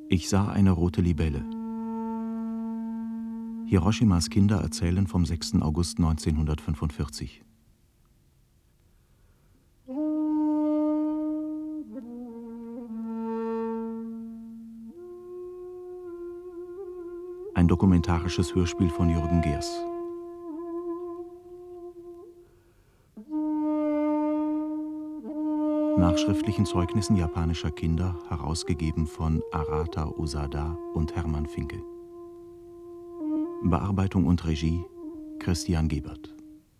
Ich sah eine rote Libelle. Hiroshimas Kinder erzählen vom 6. August 1945. Ein dokumentarisches Hörspiel von Jürgen Gers. Nach schriftlichen Zeugnissen japanischer Kinder, herausgegeben von Arata Osada und Hermann Finke. Bearbeitung und Regie Christian Gebert.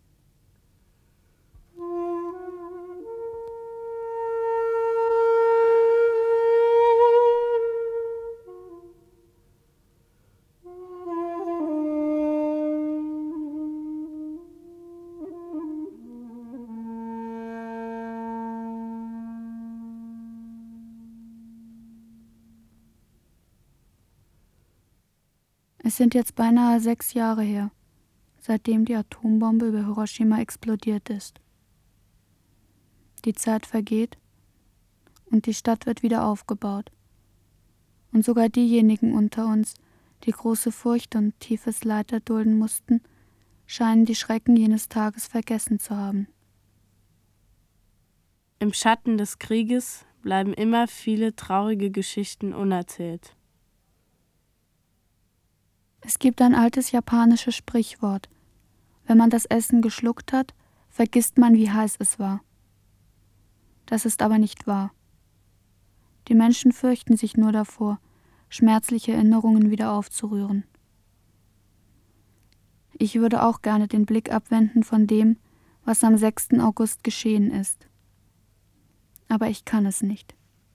Es sind jetzt beinahe 6 Jahre her, seitdem die Atombombe über Hiroshima explodiert ist. Die Zeit vergeht und die Stadt wird wieder aufgebaut. Und sogar diejenigen unter uns, die große Furcht und tiefes Leid erdulden mussten, scheinen die Schrecken jenes Tages vergessen zu haben. Im Schatten des Krieges bleiben immer viele traurige Geschichten unerzählt. Es gibt ein altes japanisches Sprichwort: Wenn man das Essen geschluckt hat, vergisst man, wie heiß es war. Das ist aber nicht wahr. Die Menschen fürchten sich nur davor, schmerzliche Erinnerungen wieder aufzurühren. Ich würde auch gerne den Blick abwenden von dem, was am 6. August geschehen ist. Aber ich kann es nicht.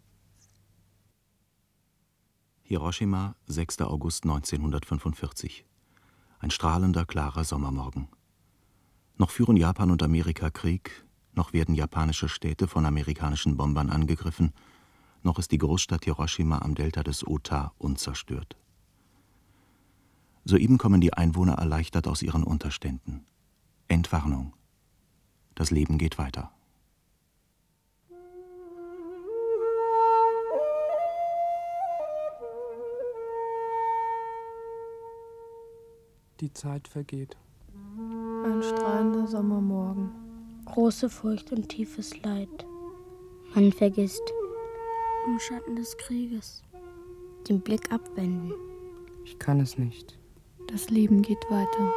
Hiroshima, 6. August 1945. Ein strahlender, klarer Sommermorgen. Noch führen Japan und Amerika Krieg, noch werden japanische Städte von amerikanischen Bombern angegriffen, noch ist die Großstadt Hiroshima am Delta des Ota unzerstört. Soeben kommen die Einwohner erleichtert aus ihren Unterständen. Entwarnung. Das Leben geht weiter. Die Zeit vergeht. Ein strahlender Sommermorgen. Große Furcht und tiefes Leid. Man vergisst. Im Schatten des Krieges. Den Blick abwenden. Ich kann es nicht. Das Leben geht weiter.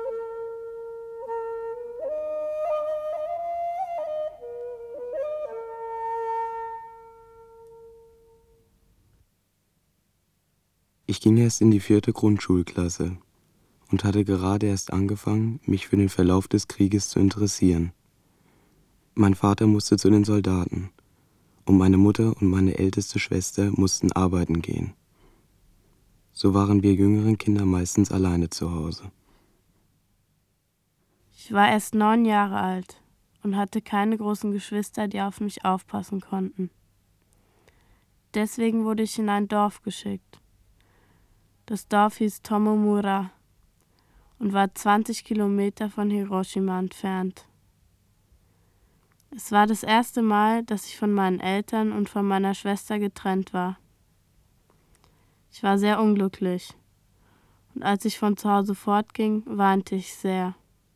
Ich ging erst in die 4. Grundschulklasse und hatte gerade erst angefangen, mich für den Verlauf des Krieges zu interessieren. Mein Vater musste zu den Soldaten und meine Mutter und meine älteste Schwester mussten arbeiten gehen. So waren wir jüngeren Kinder meistens alleine zu Hause. Ich war erst 9 Jahre alt und hatte keine großen Geschwister, die auf mich aufpassen konnten. Deswegen wurde ich in ein Dorf geschickt. Das Dorf hieß Tomomura und war 20 Kilometer von Hiroshima entfernt. Es war das erste Mal, dass ich von meinen Eltern und von meiner Schwester getrennt war. Ich war sehr unglücklich und als ich von zu Hause fortging, weinte ich sehr.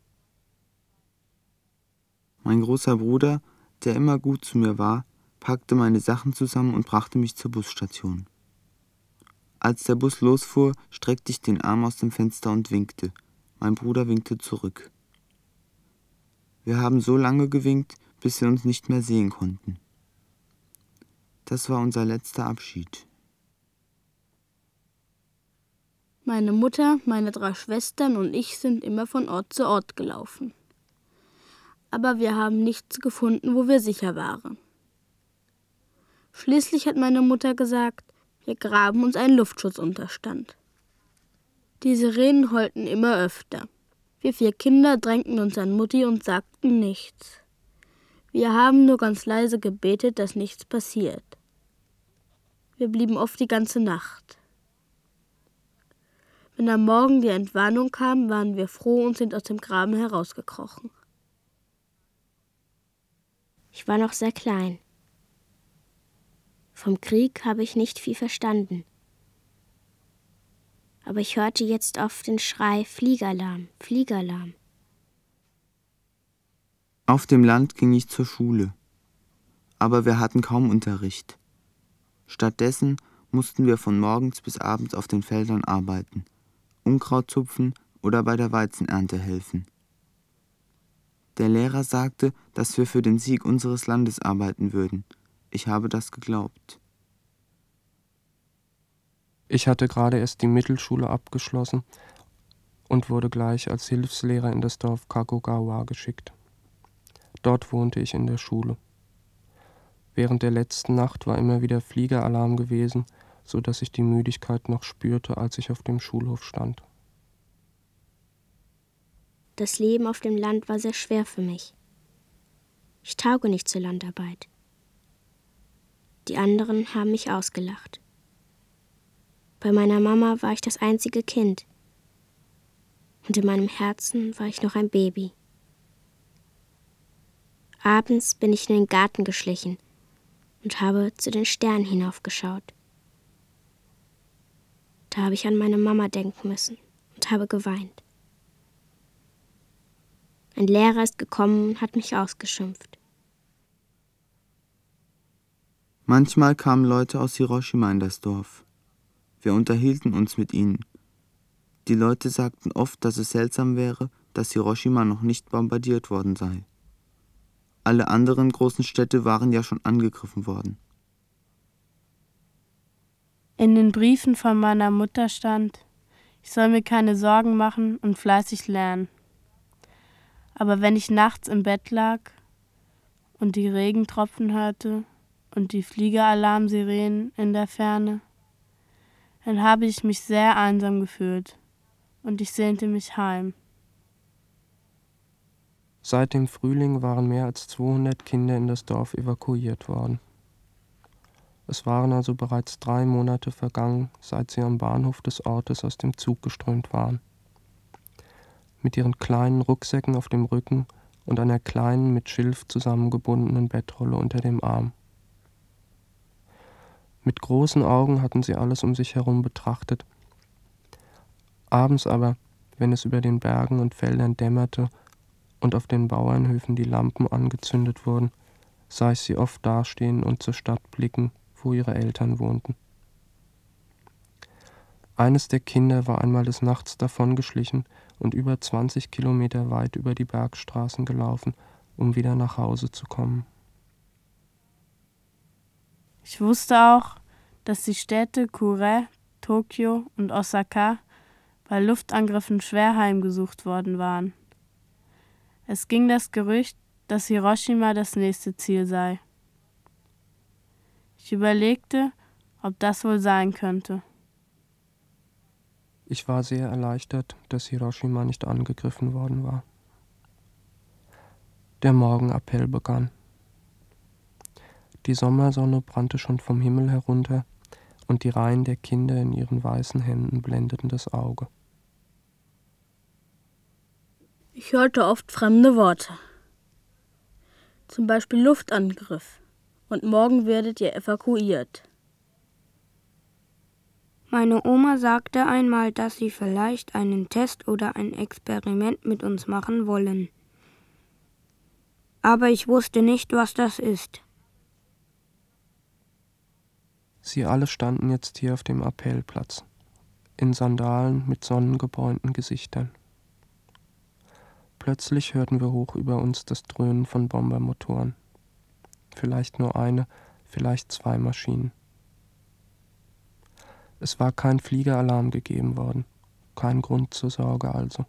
Mein großer Bruder, der immer gut zu mir war, packte meine Sachen zusammen und brachte mich zur Busstation. Als der Bus losfuhr, streckte ich den Arm aus dem Fenster und winkte. Mein Bruder winkte zurück. Wir haben so lange gewinkt, bis wir uns nicht mehr sehen konnten. Das war unser letzter Abschied. Meine Mutter, meine 3 Schwestern und ich sind immer von Ort zu Ort gelaufen. Aber wir haben nichts gefunden, wo wir sicher waren. Schließlich hat meine Mutter gesagt, wir graben uns einen Luftschutzunterstand. Die Sirenen heulten immer öfter. Wir 4 Kinder drängten uns an Mutti und sagten nichts. Wir haben nur ganz leise gebetet, dass nichts passiert. Wir blieben oft die ganze Nacht. Wenn am Morgen die Entwarnung kam, waren wir froh und sind aus dem Graben herausgekrochen. Ich war noch sehr klein. Vom Krieg habe ich nicht viel verstanden. aber ich hörte jetzt oft den Schrei Fliegeralarm, Fliegeralarm. Auf dem Land ging ich zur Schule, aber wir hatten kaum Unterricht. Stattdessen mussten wir von morgens bis abends auf den Feldern arbeiten, Unkraut zupfen oder bei der Weizenernte helfen. Der Lehrer sagte, dass wir für den Sieg unseres Landes arbeiten würden. Ich habe das geglaubt. Ich hatte gerade erst die Mittelschule abgeschlossen und wurde gleich als Hilfslehrer in das Dorf Kagogawa geschickt. Dort wohnte ich in der Schule. Während der letzten Nacht war immer wieder Fliegeralarm gewesen, so dass ich die Müdigkeit noch spürte, als ich auf dem Schulhof stand. Das Leben auf dem Land war sehr schwer für mich. Ich tauge nicht zur Landarbeit. Die anderen haben mich ausgelacht. Bei meiner Mama war ich das einzige Kind. Und in meinem Herzen war ich noch ein Baby. Abends bin ich in den Garten geschlichen und habe zu den Sternen hinaufgeschaut. Da habe ich an meine Mama denken müssen und habe geweint. Ein Lehrer ist gekommen und hat mich ausgeschimpft. Manchmal kamen Leute aus Hiroshima in das Dorf. Wir unterhielten uns mit ihnen. Die Leute sagten oft, dass es seltsam wäre, dass Hiroshima noch nicht bombardiert worden sei. Alle anderen großen Städte waren ja schon angegriffen worden. In den Briefen von meiner Mutter stand, ich soll mir keine Sorgen machen und fleißig lernen. Aber wenn ich nachts im Bett lag und die Regentropfen hörte und die Fliegeralarmsirenen in der Ferne, dann habe ich mich sehr einsam gefühlt und ich sehnte mich heim. Seit dem Frühling waren mehr als 200 Kinder in das Dorf evakuiert worden. Es waren also bereits 3 Monate vergangen, seit sie am Bahnhof des Ortes aus dem Zug geströmt waren. Mit ihren kleinen Rucksäcken auf dem Rücken und einer kleinen, mit Schilf zusammengebundenen Bettrolle unter dem Arm. Mit großen Augen hatten sie alles um sich herum betrachtet. Abends aber, wenn es über den Bergen und Feldern dämmerte und auf den Bauernhöfen die Lampen angezündet wurden, sah ich sie oft dastehen und zur Stadt blicken, wo ihre Eltern wohnten. Eines der Kinder war einmal des Nachts davongeschlichen und über 20 Kilometer weit über die Bergstraßen gelaufen, um wieder nach Hause zu kommen. Ich wusste auch, dass die Städte Kure, Tokio und Osaka bei Luftangriffen schwer heimgesucht worden waren. Es ging das Gerücht, dass Hiroshima das nächste Ziel sei. Ich überlegte, ob das wohl sein könnte. Ich war sehr erleichtert, dass Hiroshima nicht angegriffen worden war. Der Morgenappell begann. Die Sommersonne brannte schon vom Himmel herunter und die Reihen der Kinder in ihren weißen Händen blendeten das Auge. Ich hörte oft fremde Worte. Zum Beispiel Luftangriff. Und morgen werdet ihr evakuiert. Meine Oma sagte einmal, dass sie vielleicht einen Test oder ein Experiment mit uns machen wollen. Aber ich wusste nicht, was das ist. Sie alle standen jetzt hier auf dem Appellplatz, in Sandalen mit sonnengebräunten Gesichtern. Plötzlich hörten wir hoch über uns das Dröhnen von Bombermotoren. Vielleicht nur eine, vielleicht 2 Maschinen. Es war kein Fliegeralarm gegeben worden, kein Grund zur Sorge also.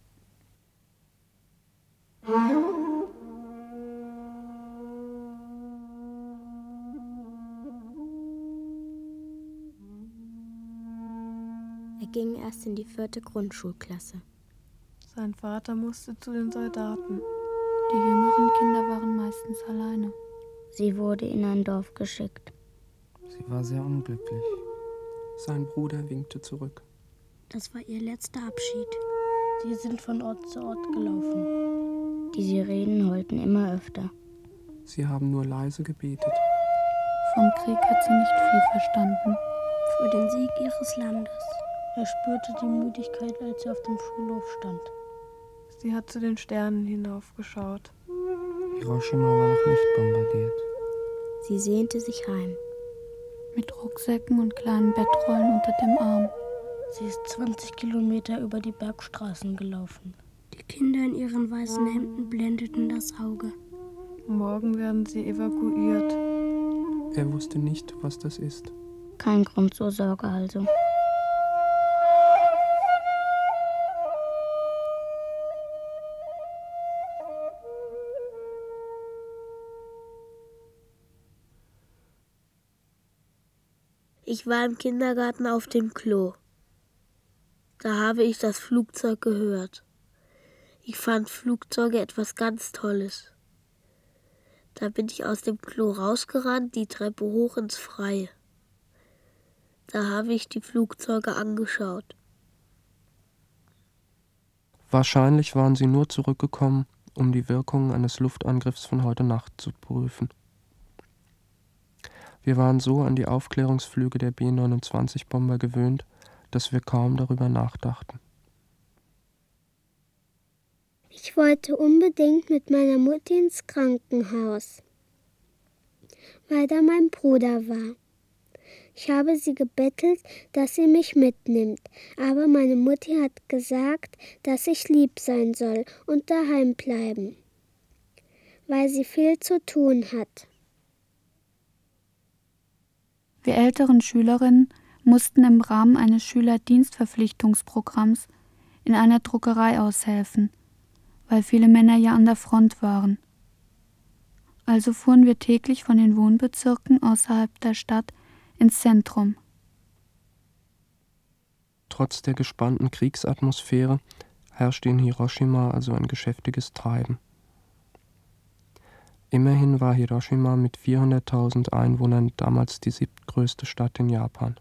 Er ging erst in die 4. Grundschulklasse. Sein Vater musste zu den Soldaten. Die jüngeren Kinder waren meistens alleine. Sie wurde in ein Dorf geschickt. Sie war sehr unglücklich. Sein Bruder winkte zurück. Das war ihr letzter Abschied. Sie sind von Ort zu Ort gelaufen. Die Sirenen heulten immer öfter. Sie haben nur leise gebetet. Vom Krieg hat sie nicht viel verstanden. Für den Sieg ihres Landes. Er spürte die Müdigkeit, als sie auf dem Schulhof stand. Sie hat zu den Sternen hinaufgeschaut. Hiroshima war noch nicht bombardiert. Sie sehnte sich heim. Mit Rucksäcken und kleinen Bettrollen unter dem Arm. Sie ist 20 Kilometer über die Bergstraßen gelaufen. Die Kinder in ihren weißen Hemden blendeten das Auge. Morgen werden sie evakuiert. Er wusste nicht, was das ist. Kein Grund zur Sorge also. Ich war im Kindergarten auf dem Klo. Da habe ich das Flugzeug gehört. Ich fand Flugzeuge etwas ganz Tolles. Da bin ich aus dem Klo rausgerannt, die Treppe hoch ins Freie. Da habe ich die Flugzeuge angeschaut. Wahrscheinlich waren sie nur zurückgekommen, um die Wirkungen eines Luftangriffs von heute Nacht zu prüfen. Wir waren so an die Aufklärungsflüge der B-29-Bomber gewöhnt, dass wir kaum darüber nachdachten. Ich wollte unbedingt mit meiner Mutti ins Krankenhaus, weil da mein Bruder war. Ich habe sie gebettelt, dass sie mich mitnimmt, aber meine Mutti hat gesagt, dass ich lieb sein soll und daheim bleiben, weil sie viel zu tun hat. Wir älteren Schülerinnen mussten im Rahmen eines Schülerdienstverpflichtungsprogramms in einer Druckerei aushelfen, weil viele Männer ja an der Front waren. Also fuhren wir täglich von den Wohnbezirken außerhalb der Stadt ins Zentrum. Trotz der gespannten Kriegsatmosphäre herrschte in Hiroshima also ein geschäftiges Treiben. Immerhin war Hiroshima mit 400.000 Einwohnern damals die 7. größte Stadt in Japan.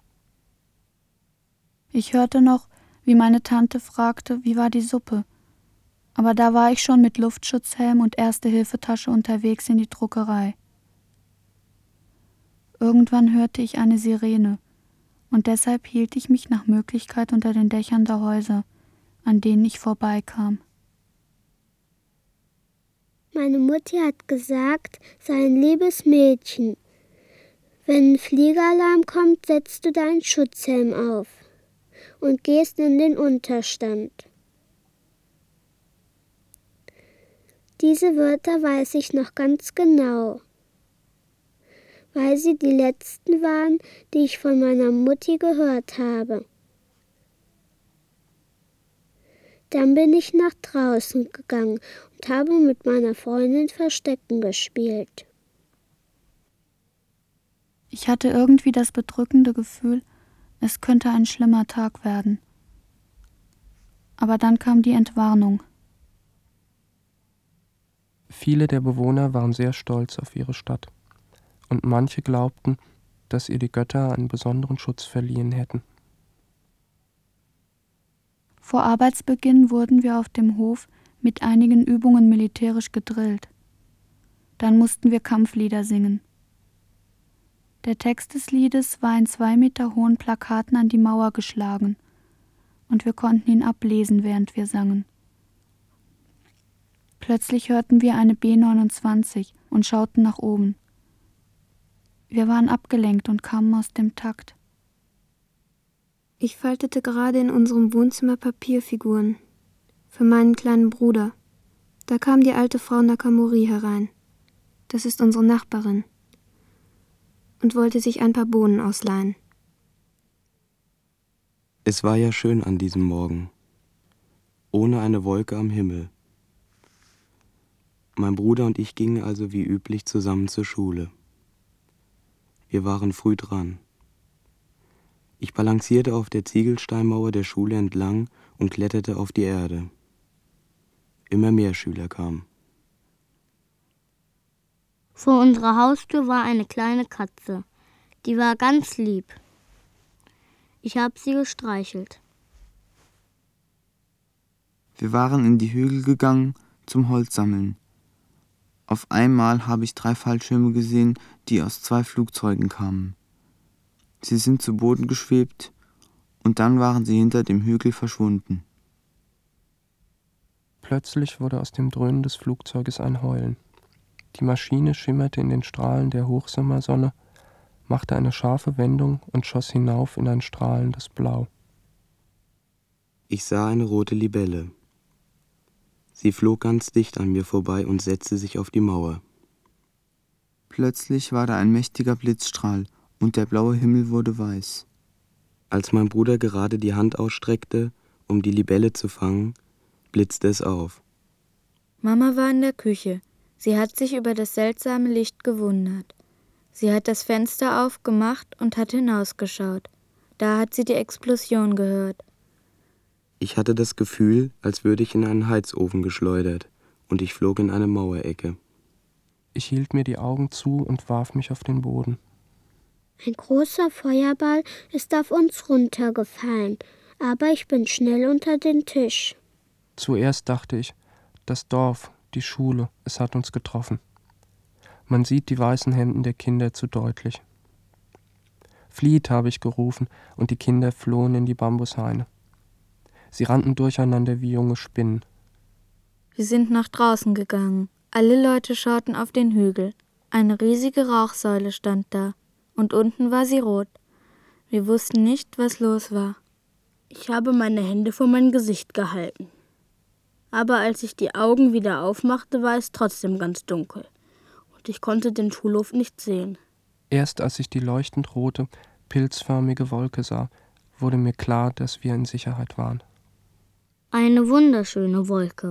Ich hörte noch, wie meine Tante fragte, wie war die Suppe? Aber da war ich schon mit Luftschutzhelm und Erste-Hilfe-Tasche unterwegs in die Druckerei. Irgendwann hörte ich eine Sirene, und deshalb hielt ich mich nach Möglichkeit unter den Dächern der Häuser, an denen ich vorbeikam. Meine Mutti hat gesagt, sei ein liebes Mädchen. Wenn ein Fliegeralarm kommt, setzt du deinen Schutzhelm auf und gehst in den Unterstand. Diese Wörter weiß ich noch ganz genau, weil sie die letzten waren, die ich von meiner Mutti gehört habe. Dann bin ich nach draußen gegangen und habe mit meiner Freundin Verstecken gespielt. Ich hatte irgendwie das bedrückende Gefühl, es könnte ein schlimmer Tag werden. Aber dann kam die Entwarnung. Viele der Bewohner waren sehr stolz auf ihre Stadt, und manche glaubten, dass ihr die Götter einen besonderen Schutz verliehen hätten. Vor Arbeitsbeginn wurden wir auf dem Hof mit einigen Übungen militärisch gedrillt. Dann mussten wir Kampflieder singen. Der Text des Liedes war in 2 Meter hohen Plakaten an die Mauer geschlagen, und wir konnten ihn ablesen, während wir sangen. Plötzlich hörten wir eine B-29 und schauten nach oben. Wir waren abgelenkt und kamen aus dem Takt. Ich faltete gerade in unserem Wohnzimmer Papierfiguren für meinen kleinen Bruder. Da kam die alte Frau Nakamori herein. Das ist unsere Nachbarin. Und wollte sich ein paar Bohnen ausleihen. Es war ja schön an diesem Morgen. Ohne eine Wolke am Himmel. Mein Bruder und ich gingen also wie üblich zusammen zur Schule. Wir waren früh dran. Ich balancierte auf der Ziegelsteinmauer der Schule entlang und kletterte auf die Erde. Immer mehr Schüler kamen. Vor unserer Haustür war eine kleine Katze. Die war ganz lieb. Ich habe sie gestreichelt. Wir waren in die Hügel gegangen zum Holz sammeln. Auf einmal habe ich 3 Fallschirme gesehen, die aus 2 Flugzeugen kamen. Sie sind zu Boden geschwebt und dann waren sie hinter dem Hügel verschwunden. Plötzlich wurde aus dem Dröhnen des Flugzeuges ein Heulen. Die Maschine schimmerte in den Strahlen der Hochsommersonne, machte eine scharfe Wendung und schoss hinauf in ein strahlendes Blau. Ich sah eine rote Libelle. Sie flog ganz dicht an mir vorbei und setzte sich auf die Mauer. Plötzlich war da ein mächtiger Blitzstrahl und der blaue Himmel wurde weiß. Als mein Bruder gerade die Hand ausstreckte, um die Libelle zu fangen, blitzte es auf. Mama war in der Küche. Sie hat sich über das seltsame Licht gewundert. Sie hat das Fenster aufgemacht und hat hinausgeschaut. Da hat sie die Explosion gehört. Ich hatte das Gefühl, als würde ich in einen Heizofen geschleudert, und ich flog in eine Mauerecke. Ich hielt mir die Augen zu und warf mich auf den Boden. Ein großer Feuerball ist auf uns runtergefallen, aber ich bin schnell unter den Tisch. Zuerst dachte ich, das Dorf, die Schule, es hat uns getroffen. Man sieht die weißen Hemden der Kinder zu deutlich. Flieht, habe ich gerufen, und die Kinder flohen in die Bambushaine. Sie rannten durcheinander wie junge Spinnen. Wir sind nach draußen gegangen. Alle Leute schauten auf den Hügel. Eine riesige Rauchsäule stand da, und unten war sie rot. Wir wussten nicht, was los war. Ich habe meine Hände vor mein Gesicht gehalten. Aber als ich die Augen wieder aufmachte, war es trotzdem ganz dunkel. Und ich konnte den Schulhof nicht sehen. Erst als ich die leuchtend rote, pilzförmige Wolke sah, wurde mir klar, dass wir in Sicherheit waren. Eine wunderschöne Wolke.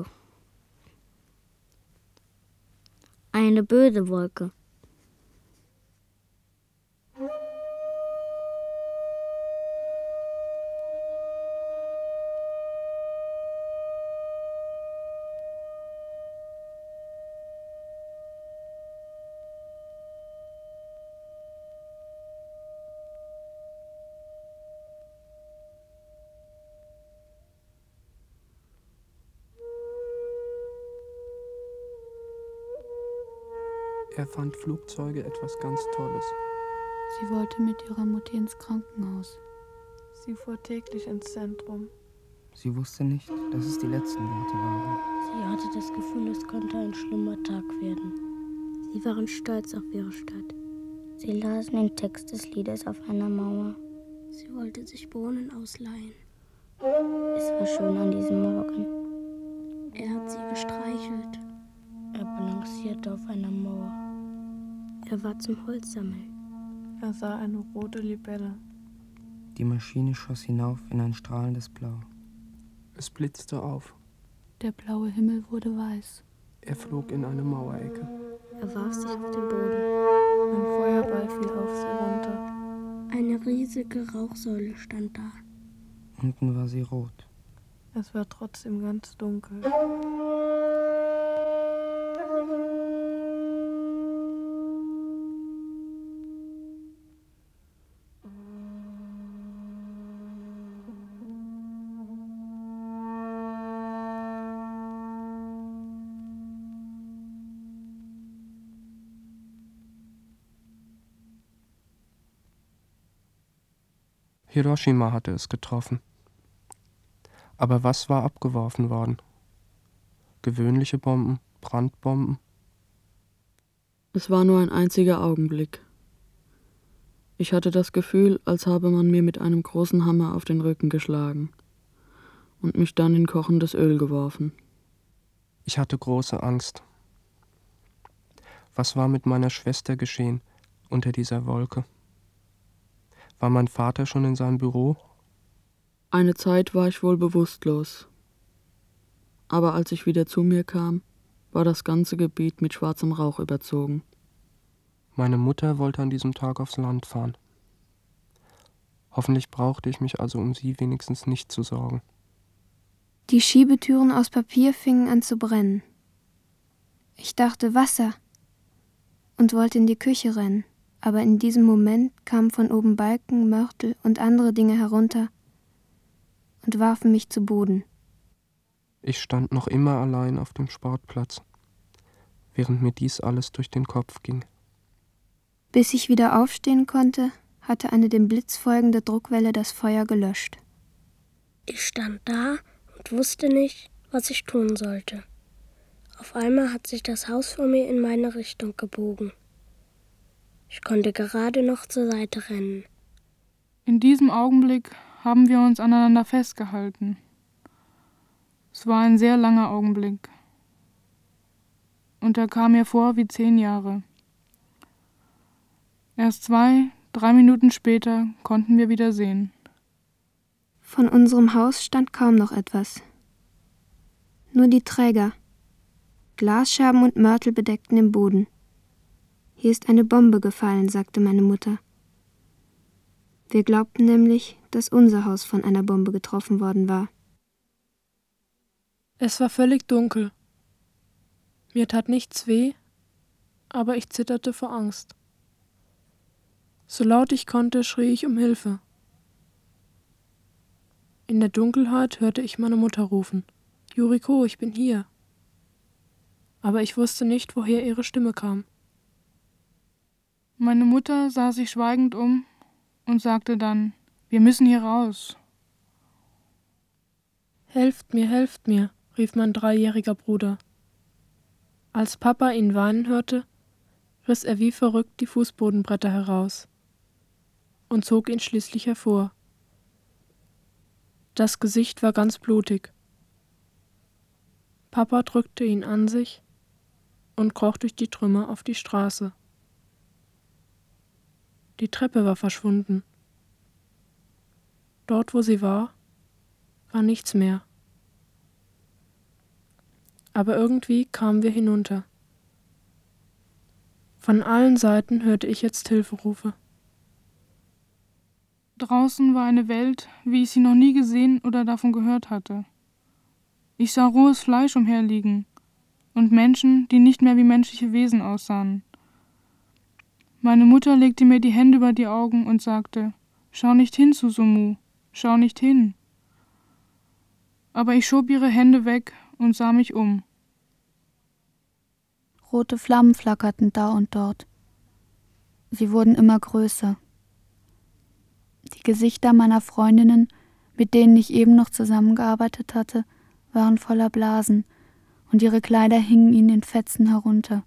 Eine böse Wolke. Er fand Flugzeuge etwas ganz Tolles. Sie wollte mit ihrer Mutti ins Krankenhaus. Sie fuhr täglich ins Zentrum. Sie wusste nicht, dass es die letzten Worte waren. Sie hatte das Gefühl, es könnte ein schlimmer Tag werden. Sie waren stolz auf ihre Stadt. Sie lasen den Text des Liedes auf einer Mauer. Sie wollte sich Bohnen ausleihen. Es war schön an diesem Morgen. Er hat sie gestreichelt. Er balancierte auf einer Mauer. Er war zum Holzsammeln. Er sah eine rote Libelle. Die Maschine schoss hinauf in ein strahlendes Blau. Es blitzte auf. Der blaue Himmel wurde weiß. Er flog in eine Mauerecke. Er warf sich auf den Boden. Ein Feuerball fiel auf sie runter. Eine riesige Rauchsäule stand da. Unten war sie rot. Es war trotzdem ganz dunkel. Hiroshima hatte es getroffen. Aber was war abgeworfen worden? Gewöhnliche Bomben, Brandbomben? Es war nur ein einziger Augenblick. Ich hatte das Gefühl, als habe man mir mit einem großen Hammer auf den Rücken geschlagen und mich dann in kochendes Öl geworfen. Ich hatte große Angst. Was war mit meiner Schwester geschehen unter dieser Wolke? War mein Vater schon in seinem Büro? Eine Zeit war ich wohl bewusstlos. Aber als ich wieder zu mir kam, war das ganze Gebiet mit schwarzem Rauch überzogen. Meine Mutter wollte an diesem Tag aufs Land fahren. Hoffentlich brauchte ich mich also um sie wenigstens nicht zu sorgen. Die Schiebetüren aus Papier fingen an zu brennen. Ich dachte Wasser und wollte in die Küche rennen. Aber in diesem Moment kamen von oben Balken, Mörtel und andere Dinge herunter und warfen mich zu Boden. Ich stand noch immer allein auf dem Sportplatz, während mir dies alles durch den Kopf ging. Bis ich wieder aufstehen konnte, hatte eine dem Blitz folgende Druckwelle das Feuer gelöscht. Ich stand da und wusste nicht, was ich tun sollte. Auf einmal hat sich das Haus vor mir in meine Richtung gebogen. Ich konnte gerade noch zur Seite rennen. In diesem Augenblick haben wir uns aneinander festgehalten. Es war ein sehr langer Augenblick. Und er kam mir vor wie 10 Jahre. Erst 2, 3 Minuten später konnten wir wieder sehen. Von unserem Haus stand kaum noch etwas. Nur die Träger. Glasscherben und Mörtel bedeckten den Boden. Hier ist eine Bombe gefallen, sagte meine Mutter. Wir glaubten nämlich, dass unser Haus von einer Bombe getroffen worden war. Es war völlig dunkel. Mir tat nichts weh, aber ich zitterte vor Angst. So laut ich konnte, schrie ich um Hilfe. In der Dunkelheit hörte ich meine Mutter rufen: »Yuriko, ich bin hier.« Aber ich wusste nicht, woher ihre Stimme kam. Meine Mutter sah sich schweigend um und sagte dann: »Wir müssen hier raus.« »Helft mir«, rief mein 3-jähriger Bruder. Als Papa ihn weinen hörte, riss er wie verrückt die Fußbodenbretter heraus und zog ihn schließlich hervor. Das Gesicht war ganz blutig. Papa drückte ihn an sich und kroch durch die Trümmer auf die Straße. Die Treppe war verschwunden. Dort, wo sie war nichts mehr. Aber irgendwie kamen wir hinunter. Von allen Seiten hörte ich jetzt Hilferufe. Draußen war eine Welt, wie ich sie noch nie gesehen oder davon gehört hatte. Ich sah rohes Fleisch umherliegen und Menschen, die nicht mehr wie menschliche Wesen aussahen. Meine Mutter legte mir die Hände über die Augen und sagte: »Schau nicht hin, Susumu, schau nicht hin.« Aber ich schob ihre Hände weg und sah mich um. Rote Flammen flackerten da und dort. Sie wurden immer größer. Die Gesichter meiner Freundinnen, mit denen ich eben noch zusammengearbeitet hatte, waren voller Blasen, und ihre Kleider hingen ihnen in Fetzen herunter.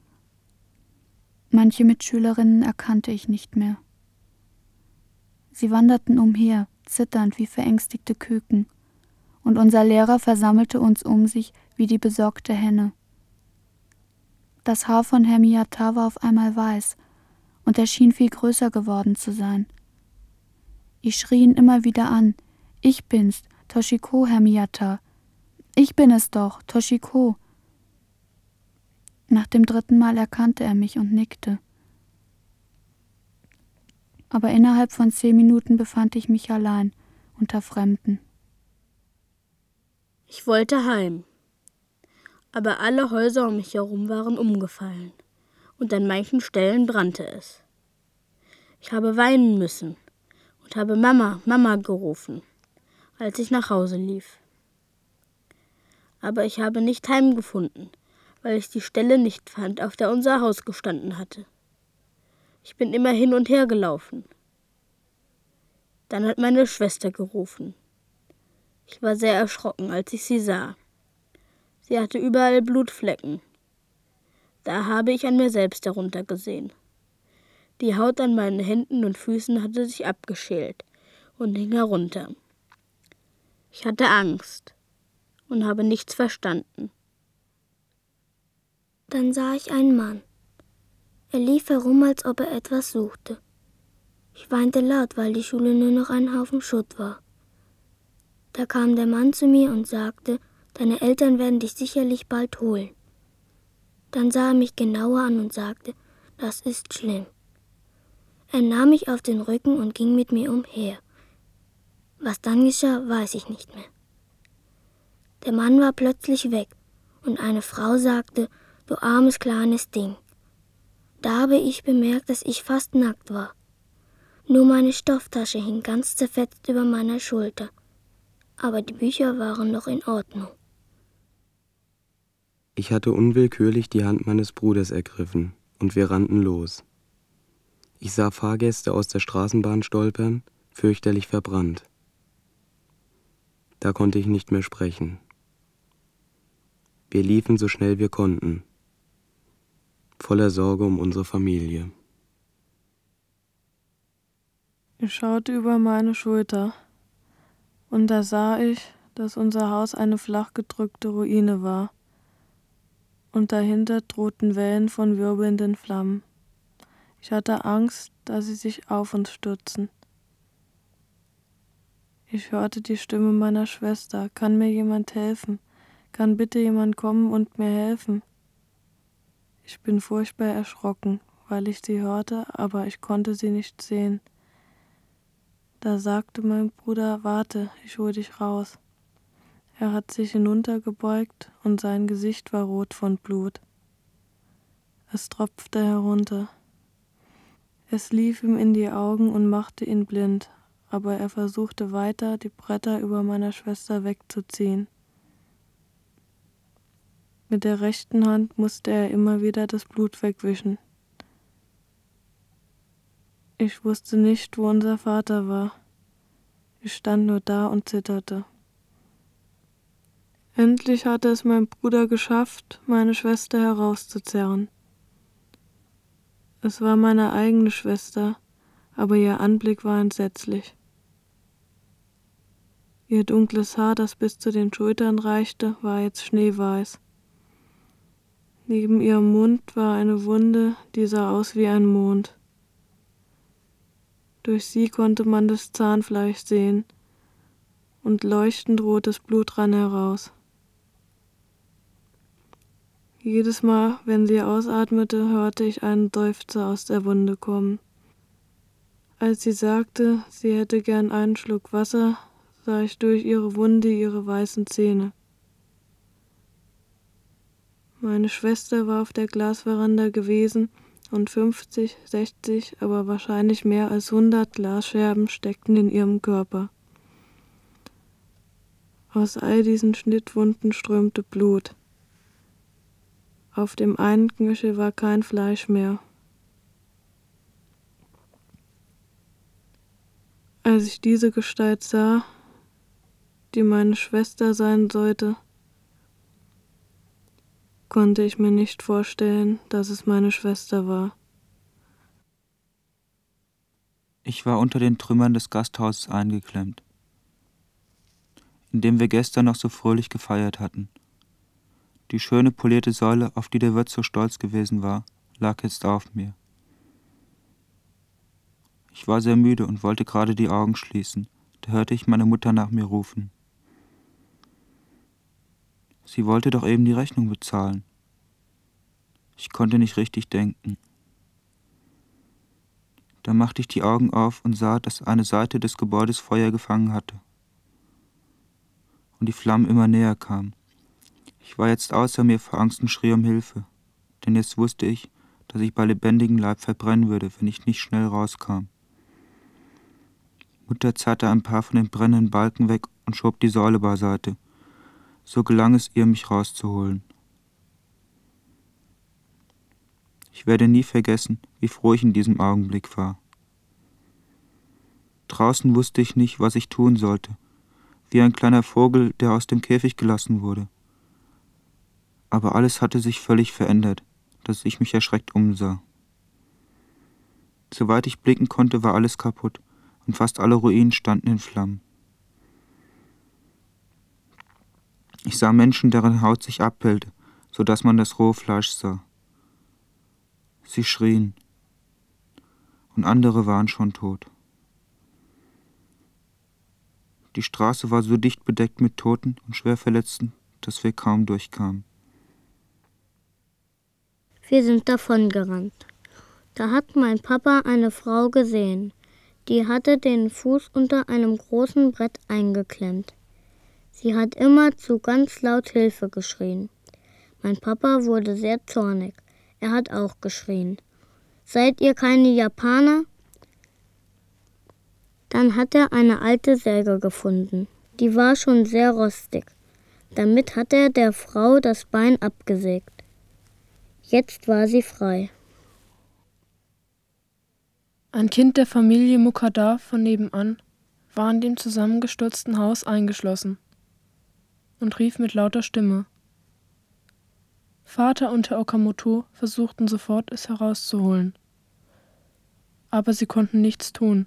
Manche Mitschülerinnen erkannte ich nicht mehr. Sie wanderten umher, zitternd wie verängstigte Küken, und unser Lehrer versammelte uns um sich wie die besorgte Henne. Das Haar von Herr Miyata war auf einmal weiß, und er schien viel größer geworden zu sein. Ich schrie ihn immer wieder an: »Ich bin's, Toshiko, Herr Miyata. Ich bin es doch, Toshiko.« Nach dem 3. Mal erkannte er mich und nickte. Aber innerhalb von 10 Minuten befand ich mich allein unter Fremden. Ich wollte heim. Aber alle Häuser um mich herum waren umgefallen, und an manchen Stellen brannte es. Ich habe weinen müssen und habe Mama, Mama gerufen, als ich nach Hause lief. Aber ich habe nicht heimgefunden, weil ich die Stelle nicht fand, auf der unser Haus gestanden hatte. Ich bin immer hin und her gelaufen. Dann hat meine Schwester gerufen. Ich war sehr erschrocken, als ich sie sah. Sie hatte überall Blutflecken. Da habe ich an mir selbst heruntergesehen. Die Haut an meinen Händen und Füßen hatte sich abgeschält und hing herunter. Ich hatte Angst und habe nichts verstanden. Dann sah ich einen Mann. Er lief herum, als ob er etwas suchte. Ich weinte laut, weil die Schule nur noch ein Haufen Schutt war. Da kam der Mann zu mir und sagte: »Deine Eltern werden dich sicherlich bald holen.« Dann sah er mich genauer an und sagte: »Das ist schlimm.« Er nahm mich auf den Rücken und ging mit mir umher. Was dann geschah, weiß ich nicht mehr. Der Mann war plötzlich weg und eine Frau sagte: »Du armes kleines Ding.« Da habe ich bemerkt, dass ich fast nackt war. Nur meine Stofftasche hing ganz zerfetzt über meiner Schulter. Aber die Bücher waren noch in Ordnung. Ich hatte unwillkürlich die Hand meines Bruders ergriffen und wir rannten los. Ich sah Fahrgäste aus der Straßenbahn stolpern, fürchterlich verbrannt. Da konnte ich nicht mehr sprechen. Wir liefen so schnell wir konnten, voller Sorge um unsere Familie. Ich schaute über meine Schulter, und da sah ich, dass unser Haus eine flach gedrückte Ruine war, und dahinter drohten Wellen von wirbelnden Flammen. Ich hatte Angst, dass sie sich auf uns stürzen. Ich hörte die Stimme meiner Schwester: Kann mir jemand helfen? Kann bitte jemand kommen und mir helfen? Ich bin furchtbar erschrocken, weil ich sie hörte, aber ich konnte sie nicht sehen. Da sagte mein Bruder: Warte, ich hol dich raus. Er hat sich hinuntergebeugt und sein Gesicht war rot von Blut. Es tropfte herunter. Es lief ihm in die Augen und machte ihn blind, aber er versuchte weiter, die Bretter über meiner Schwester wegzuziehen. Mit der rechten Hand musste er immer wieder das Blut wegwischen. Ich wusste nicht, wo unser Vater war. Ich stand nur da und zitterte. Endlich hatte es mein Bruder geschafft, meine Schwester herauszuzerren. Es war meine eigene Schwester, aber ihr Anblick war entsetzlich. Ihr dunkles Haar, das bis zu den Schultern reichte, war jetzt schneeweiß. Neben ihrem Mund war eine Wunde, die sah aus wie ein Mond. Durch sie konnte man das Zahnfleisch sehen und leuchtend rotes Blut rann heraus. Jedes Mal, wenn sie ausatmete, hörte ich einen Seufzer aus der Wunde kommen. Als sie sagte, sie hätte gern einen Schluck Wasser, sah ich durch ihre Wunde ihre weißen Zähne. Meine Schwester war auf der Glasveranda gewesen und 50, 60, aber wahrscheinlich mehr als 100 Glasscherben steckten in ihrem Körper. Aus all diesen Schnittwunden strömte Blut. Auf dem einen Knöchel war kein Fleisch mehr. Als ich diese Gestalt sah, die meine Schwester sein sollte, konnte ich mir nicht vorstellen, dass es meine Schwester war. Ich war unter den Trümmern des Gasthauses eingeklemmt, in dem wir gestern noch so fröhlich gefeiert hatten. Die schöne polierte Säule, auf die der Wirt so stolz gewesen war, lag jetzt auf mir. Ich war sehr müde und wollte gerade die Augen schließen, da hörte ich meine Mutter nach mir rufen. Sie wollte doch eben die Rechnung bezahlen. Ich konnte nicht richtig denken. Da machte ich die Augen auf und sah, dass eine Seite des Gebäudes Feuer gefangen hatte und die Flammen immer näher kamen. Ich war jetzt außer mir vor Angst und schrie um Hilfe, denn jetzt wusste ich, dass ich bei lebendigem Leib verbrennen würde, wenn ich nicht schnell rauskam. Mutter zerrte ein paar von den brennenden Balken weg und schob die Säule beiseite. So gelang es ihr, mich rauszuholen. Ich werde nie vergessen, wie froh ich in diesem Augenblick war. Draußen wusste ich nicht, was ich tun sollte, wie ein kleiner Vogel, der aus dem Käfig gelassen wurde. Aber alles hatte sich völlig verändert, dass ich mich erschreckt umsah. Soweit ich blicken konnte, war alles kaputt und fast alle Ruinen standen in Flammen. Ich sah Menschen, deren Haut sich abhellte, so dass man das rohe Fleisch sah. Sie schrien, und andere waren schon tot. Die Straße war so dicht bedeckt mit Toten und Schwerverletzten, dass wir kaum durchkamen. Wir sind davongerannt. Da hat mein Papa eine Frau gesehen. Die hatte den Fuß unter einem großen Brett eingeklemmt. Sie hat immerzu ganz laut Hilfe geschrien. Mein Papa wurde sehr zornig. Er hat auch geschrien. Seid ihr keine Japaner? Dann hat er eine alte Säge gefunden. Die war schon sehr rostig. Damit hat er der Frau das Bein abgesägt. Jetzt war sie frei. Ein Kind der Familie Mukadar von nebenan war in dem zusammengestürzten Haus eingeschlossen. und rief mit lauter Stimme. Vater und Herr Okamoto versuchten sofort, es herauszuholen. Aber sie konnten nichts tun.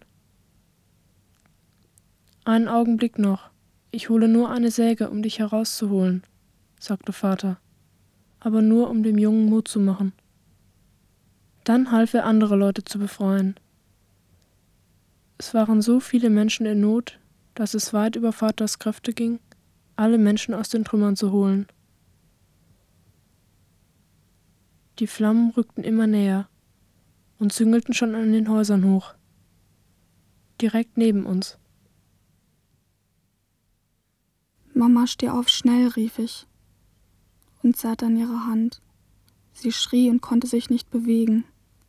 Einen Augenblick noch. Ich hole nur eine Säge, um dich herauszuholen, sagte Vater, aber nur um dem Jungen Mut zu machen. Dann half er, andere Leute zu befreien. Es waren so viele Menschen in Not, dass es weit über Vaters Kräfte ging, alle Menschen aus den Trümmern zu holen. Die Flammen rückten immer näher und züngelten schon an den Häusern hoch, direkt neben uns. »Mama, steh auf, schnell«, rief ich und zerrte an ihre Hand. Sie schrie und konnte sich nicht bewegen.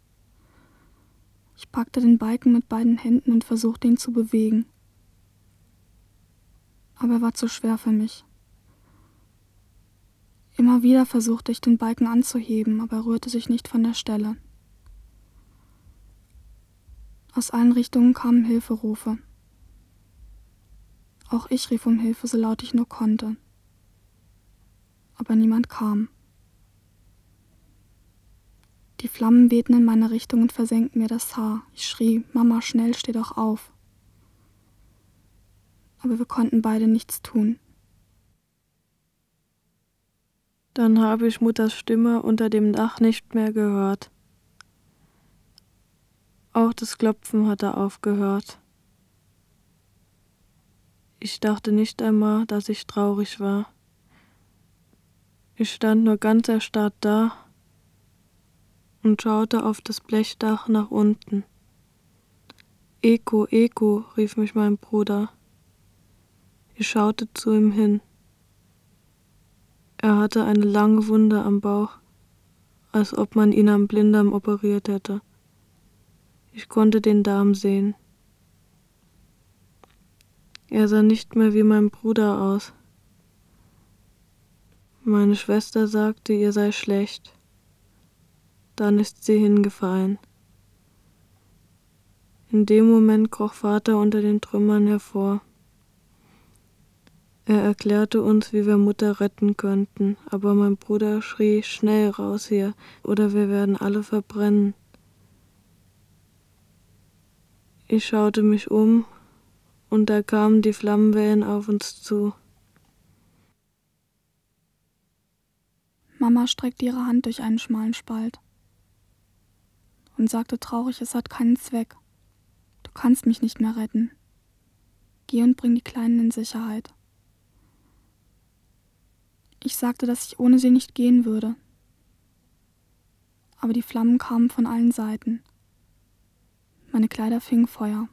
Ich packte den Balken mit beiden Händen und versuchte, ihn zu bewegen. Aber er war zu schwer für mich. Immer wieder versuchte ich, den Balken anzuheben, aber er rührte sich nicht von der Stelle. Aus allen Richtungen kamen Hilferufe. Auch ich rief um Hilfe, so laut ich nur konnte. Aber niemand kam. Die Flammen wehten in meine Richtung und versenkten mir das Haar. Ich schrie, »Mama, schnell, steh doch auf!« Aber wir konnten beide nichts tun. Dann habe ich Mutters Stimme unter dem Dach nicht mehr gehört. Auch das Klopfen hatte aufgehört. Ich dachte nicht einmal, dass ich traurig war. Ich stand nur ganz erstarrt da und schaute auf das Blechdach nach unten. »Eko, Eko«, rief mich mein Bruder. Ich schaute zu ihm hin. Er hatte eine lange Wunde am Bauch, als ob man ihn am Blinddarm operiert hätte. Ich konnte den Darm sehen. Er sah nicht mehr wie mein Bruder aus. Meine Schwester sagte, ihr sei schlecht. Dann ist sie hingefallen. In dem Moment kroch Vater unter den Trümmern hervor. Er erklärte uns, wie wir Mutter retten könnten, aber mein Bruder schrie, »Schnell raus hier, oder wir werden alle verbrennen.« Ich schaute mich um, und da kamen die Flammenwellen auf uns zu. Mama streckte ihre Hand durch einen schmalen Spalt und sagte traurig, es hat keinen Zweck. Du kannst mich nicht mehr retten. Geh und bring die Kleinen in Sicherheit. Ich sagte, dass ich ohne sie nicht gehen würde. Aber die Flammen kamen von allen Seiten. Meine Kleider fingen Feuer.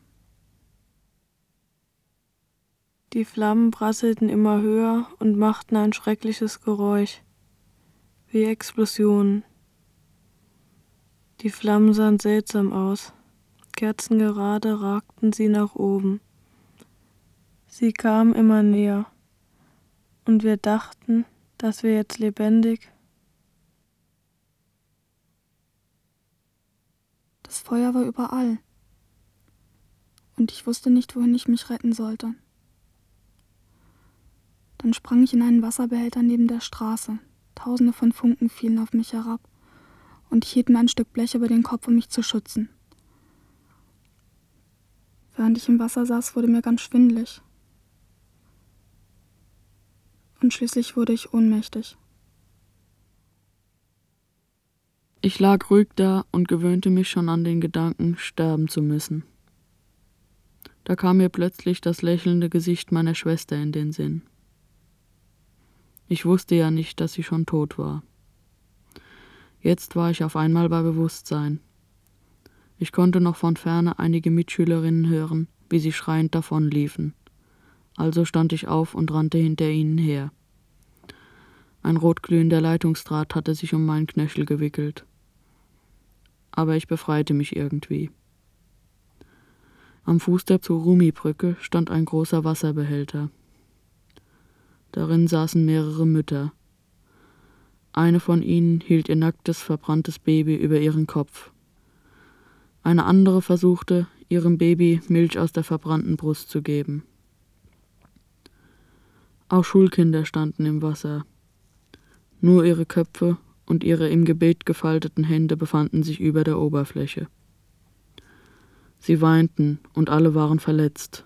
Die Flammen prasselten immer höher und machten ein schreckliches Geräusch, wie Explosionen. Die Flammen sahen seltsam aus. Kerzengerade ragten sie nach oben. Sie kamen immer näher, und wir dachten, dass wir jetzt lebendig. Das Feuer war überall, und ich wusste nicht, wohin ich mich retten sollte. Dann sprang ich in einen Wasserbehälter neben der Straße. Tausende von Funken fielen auf mich herab, und ich hielt mir ein Stück Blech über den Kopf, um mich zu schützen. Während ich im Wasser saß, wurde mir ganz schwindelig. Und schließlich wurde ich ohnmächtig. Ich lag ruhig da und gewöhnte mich schon an den Gedanken, sterben zu müssen. Da kam mir plötzlich das lächelnde Gesicht meiner Schwester in den Sinn. Ich wusste ja nicht, dass sie schon tot war. Jetzt war ich auf einmal bei Bewusstsein. Ich konnte noch von ferne einige Mitschülerinnen hören, wie sie schreiend davonliefen. Also stand ich auf und rannte hinter ihnen her. Ein rotglühender Leitungsdraht hatte sich um meinen Knöchel gewickelt. Aber ich befreite mich irgendwie. Am Fuß der Tsurumi-Brücke stand ein großer Wasserbehälter. Darin saßen mehrere Mütter. Eine von ihnen hielt ihr nacktes, verbranntes Baby über ihren Kopf. Eine andere versuchte, ihrem Baby Milch aus der verbrannten Brust zu geben. Auch Schulkinder standen im Wasser. Nur ihre Köpfe und ihre im Gebet gefalteten Hände befanden sich über der Oberfläche. Sie weinten und alle waren verletzt.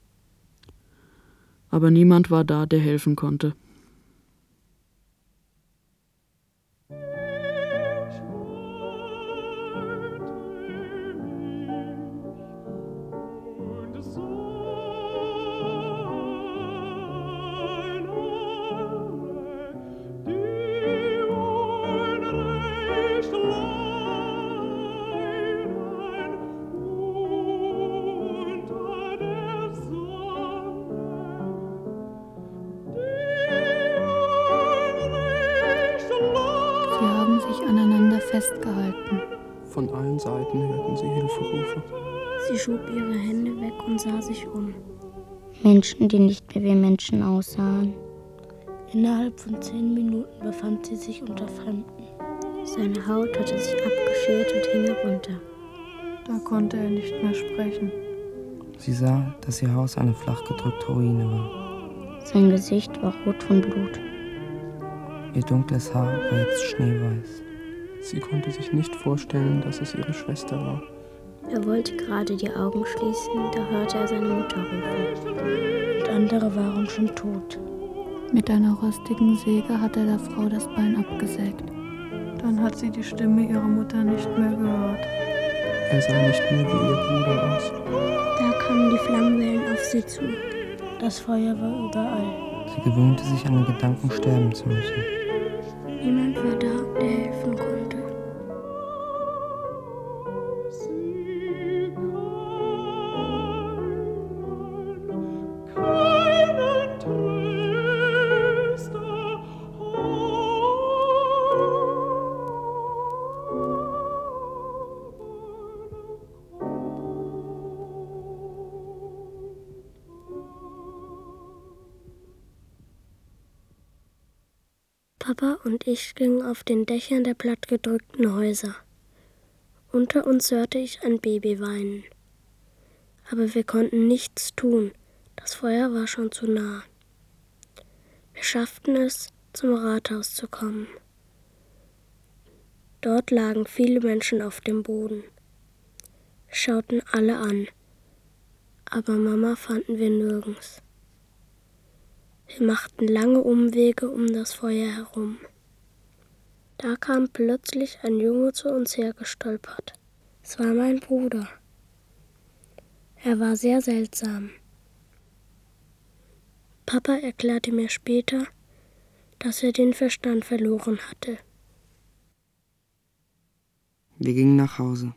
Aber niemand war da, der helfen konnte. Festgehalten. Von allen Seiten hörten sie Hilferufe. Sie schob ihre Hände weg und sah sich um. Menschen, die nicht mehr wie Menschen aussahen. Innerhalb von 10 Minuten befand sie sich unter Fremden. Seine Haut hatte sich abgeschält und hing herunter. Da konnte er nicht mehr sprechen. Sie sah, dass ihr Haus eine flachgedrückte Ruine war. Sein Gesicht war rot von Blut. Ihr dunkles Haar war jetzt schneeweiß. Sie konnte sich nicht vorstellen, dass es ihre Schwester war. Er wollte gerade die Augen schließen, da hörte er seine Mutter rufen. Und andere waren schon tot. Mit einer rostigen Säge hat er der Frau das Bein abgesägt. Dann hat sie die Stimme ihrer Mutter nicht mehr gehört. Er sah nicht mehr wie ihr Bruder aus. Da kamen die Flammenwellen auf sie zu. Das Feuer war überall. Sie gewöhnte sich an den Gedanken, sterben zu müssen. Niemand war da, der helfen konnte. Papa und ich gingen auf den Dächern der plattgedrückten Häuser. Unter uns hörte ich ein Baby weinen. Aber wir konnten nichts tun, das Feuer war schon zu nah. Wir schafften es, zum Rathaus zu kommen. Dort lagen viele Menschen auf dem Boden. Wir schauten alle an, aber Mama fanden wir nirgends. Wir machten lange Umwege um das Feuer herum. Da kam plötzlich ein Junge zu uns hergestolpert. Es war mein Bruder. Er war sehr seltsam. Papa erklärte mir später, dass er den Verstand verloren hatte. Wir gingen nach Hause.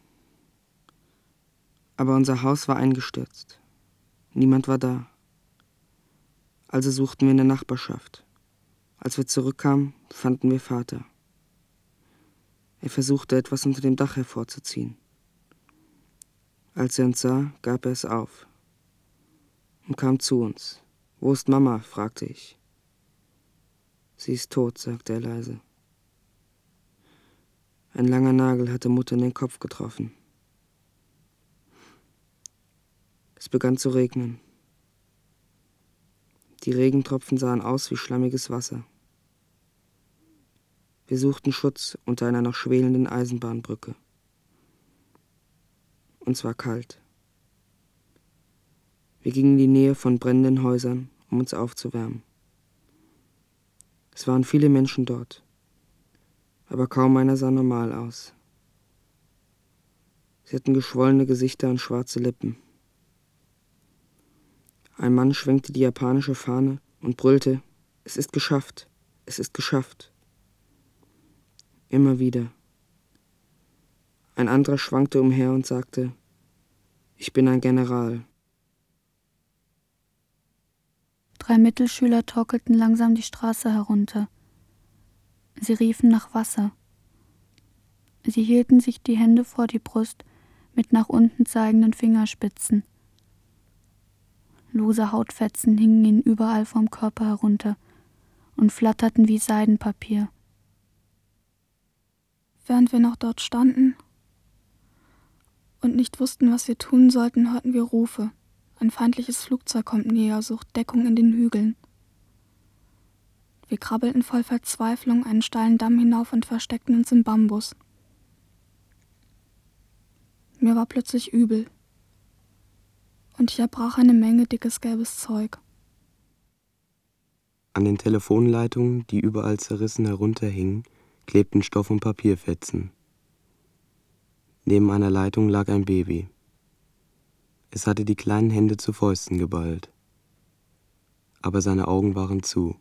Aber unser Haus war eingestürzt. Niemand war da. Also suchten wir in der Nachbarschaft. Als wir zurückkamen, fanden wir Vater. Er versuchte, etwas unter dem Dach hervorzuziehen. Als er uns sah, gab er es auf und kam zu uns. »Wo ist Mama?« fragte ich. »Sie ist tot«, sagte er leise. Ein langer Nagel hatte Mutter in den Kopf getroffen. Es begann zu regnen. Die Regentropfen sahen aus wie schlammiges Wasser. Wir suchten Schutz unter einer noch schwelenden Eisenbahnbrücke. Uns war kalt. Wir gingen in die Nähe von brennenden Häusern, um uns aufzuwärmen. Es waren viele Menschen dort, aber kaum einer sah normal aus. Sie hatten geschwollene Gesichter und schwarze Lippen. Ein Mann schwenkte die japanische Fahne und brüllte, »Es ist geschafft, es ist geschafft.« Immer wieder. Ein anderer schwankte umher und sagte, »Ich bin ein General.« 3 Mittelschüler torkelten langsam die Straße herunter. Sie riefen nach Wasser. Sie hielten sich die Hände vor die Brust mit nach unten zeigenden Fingerspitzen. Lose Hautfetzen hingen ihnen überall vom Körper herunter und flatterten wie Seidenpapier. Während wir noch dort standen und nicht wussten, was wir tun sollten, hörten wir Rufe. Ein feindliches Flugzeug kommt näher, sucht Deckung in den Hügeln. Wir krabbelten voll Verzweiflung einen steilen Damm hinauf und versteckten uns im Bambus. Mir war plötzlich übel. Und ich erbrach eine Menge dickes gelbes Zeug. An den Telefonleitungen, die überall zerrissen herunterhingen, klebten Stoff- und Papierfetzen. Neben einer Leitung lag ein Baby. Es hatte die kleinen Hände zu Fäusten geballt. Aber seine Augen waren zu.